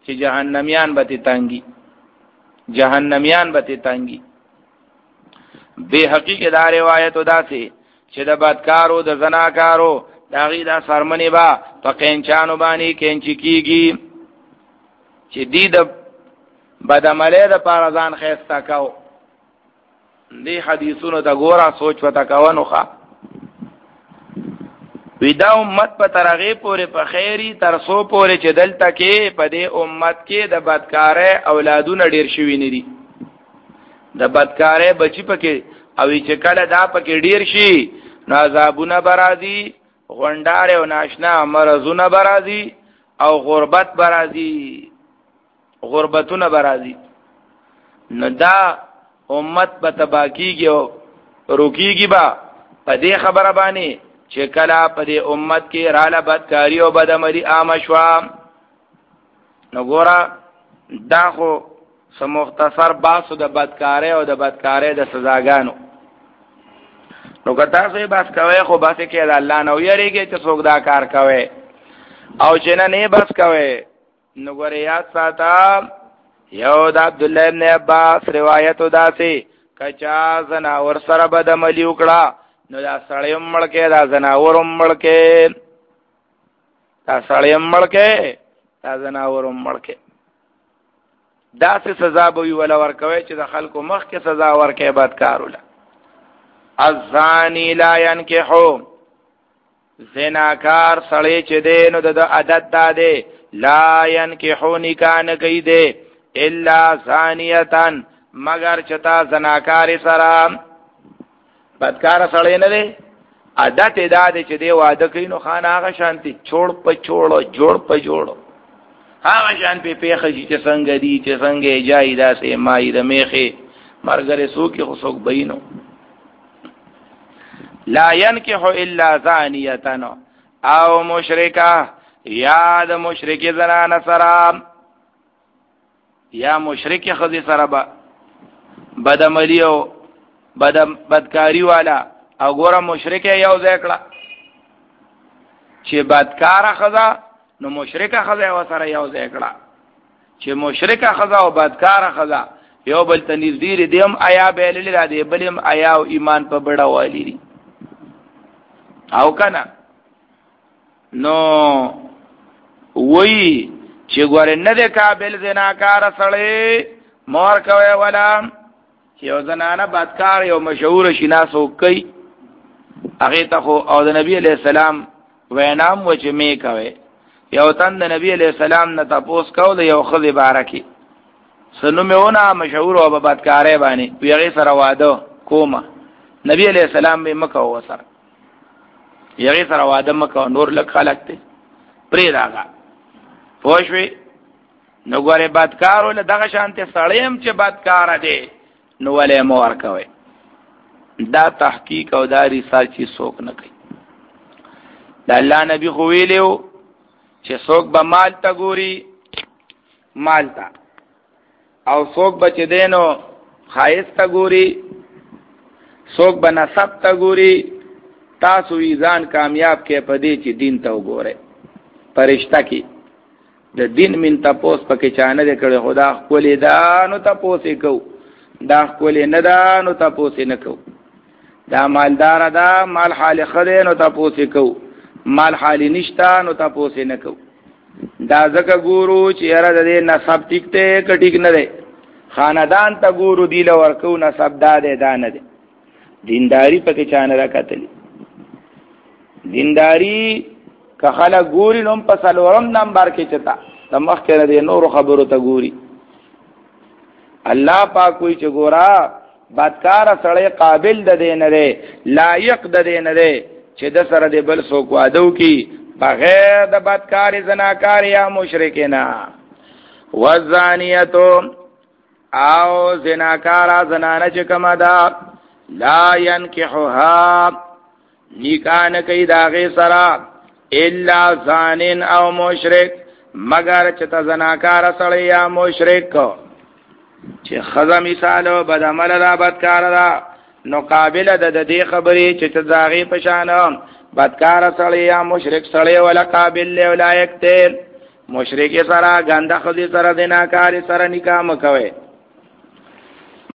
چې جهنميان به تنګي جهنميان به تنګي. به حقیقت دا روایت ودا سي چې د بدکارو د زناکارو داغي دا سرمنی با په کینچانو باندې کینچی کیږي چې دی د بدعمله د پارزان خيستا کاو. دې حدیثونو ته ګورا سوچ وتا کوونو ښا ودا امت په ترغه پورې په خیری ترسو پورې چې دلته کې په دې امت کې د بدکارې اولادونه ډیر شوي نه دي. د بدکارې بچی پکې او چې کله دا پکې ډیر شي نازابونه برازي غونډار او ناشنا مرزونه برازي او غربت برازي غربتونه برازي. نو دا امت په تباکیږي او روکیږي با په دې خبره باندې چې کله په دې امت کې رااله بدکاری او بدعملي عام شوا. نو ګورا دا خو سم مختصر باسو د بدکاری او د بدکاری د سزاګانو. نو که تاسو یې بس کوي خو بس کې د الله نو یریږي چې څوک دا کار کوي او چې نه نه بس کوي. نو ګورې یاد ساته یو د عبد الله ابن عباس روایت وداسي کچا زناور سره بدعملي وکړه نو دا سړی مړکه دا زناور مړکه دا سړی مړکه دا زناور مړکه. دا څه سزا به وی ولا ورکوي چې د خلکو مخ کې سزا ورکې بدکارول. الزانی لا ينكحو زناکار سړی چې دی نو د عادت داده لا ينكحو نکاح نه کوي دی الا زانیتن مگر چتا زناکار سره بدکار سړی نه دی عادت داده چې دی واده کوي نو خان هغه شانتي چوڑ په چوڑو جوړ په جوړو هغه شان په پیخه چې څنګه دی چې څنګه جای داسې مای د میخه مرګره سو کې خو څوک بینو. لا ينكح الا زانیتن او مشرکه یا د مشرک زنانه سره یا مشرک خذ سره بدعملی او بد بدکاری والا او ګوره مشرک یو ځکړه چې بدکار خذا نو مشرکه خذا و سره یو ځکړه چې مشرکه خذا او بدکار خذا یو بل تنذیر دیم آیا بیل لري دی بلم آیا او ایمان په بڑا والی دي او کنه. نو وی چې ګوره نه د قابل زناکار سره مور کوي ولا چې یو زنانه بدکار یو مشهور شناسو کوي هغه ته خو او د نبی علی السلام وینام و چې می کوي یو تن د نبی علی السلام نه تاسو کو د یو خلی بارکی سنو میونه مشهور او بدکارې باندې پیغه سره واده کومه نبی علی السلام به مکه وسره یغه سره واده مکه نور لک خلق ته پرې راغا پوښوي نو ګوره بدکارو له دغه شانته سړیم چې بدکار دی نو ولې مور کوي. دا تحقیق او دا ریسرچ څوک نه کوي. د الله نبی خو ویلو چې څوک به مال تا ګوري مال تا او څوک بچ دینو خایس تا ګوري څوک به نسب تا ګوري. تاسو ایزان کامیاب کې پدې چې دین ته وګوره پرشتہ کې د دین من تاسو پکې چانه دې کړه خدا خپل دا نو تاسو کو دا خپل نه دا نو تاسو نه کو دا مالدار دا مال حال خره نو تاسو کو مال حال نشتا نو تاسو نه کو. دا ځکه ګورو چې یاره د نسب ټیکته کټیک نه دی خاندان ته ګورو دی لور کو نسب دا دی دا نه دی. دینداری پکې چانه راکتلی دینداری که خلک ګوري نو په سلورم نمبر کې چتا تمخ کې نه نور خبرو ته ګوري. الله پاک کوئی چې ګورا بدکار سړی قابل د دین نه لایق د دین نه چې د سره د بل څوک وادو کی بغیر د بدکار زناکار یا مشرکینا. والزانیتو او زناکار زنانه چې کما دا لا ينكحها نکاح نه کوي داغه سره الا زانن او مشرک مگر چې ته زناکار سره یا مشرک چې خزه مثالو بدعمل را بدکار را نو قابل د دې خبرې چې ته داغه پشان بدکار سره یا مشرک سره ولا قابل له لایق ته مشرک سره ګنده خدي سره د ناکار سره نکاح مکوي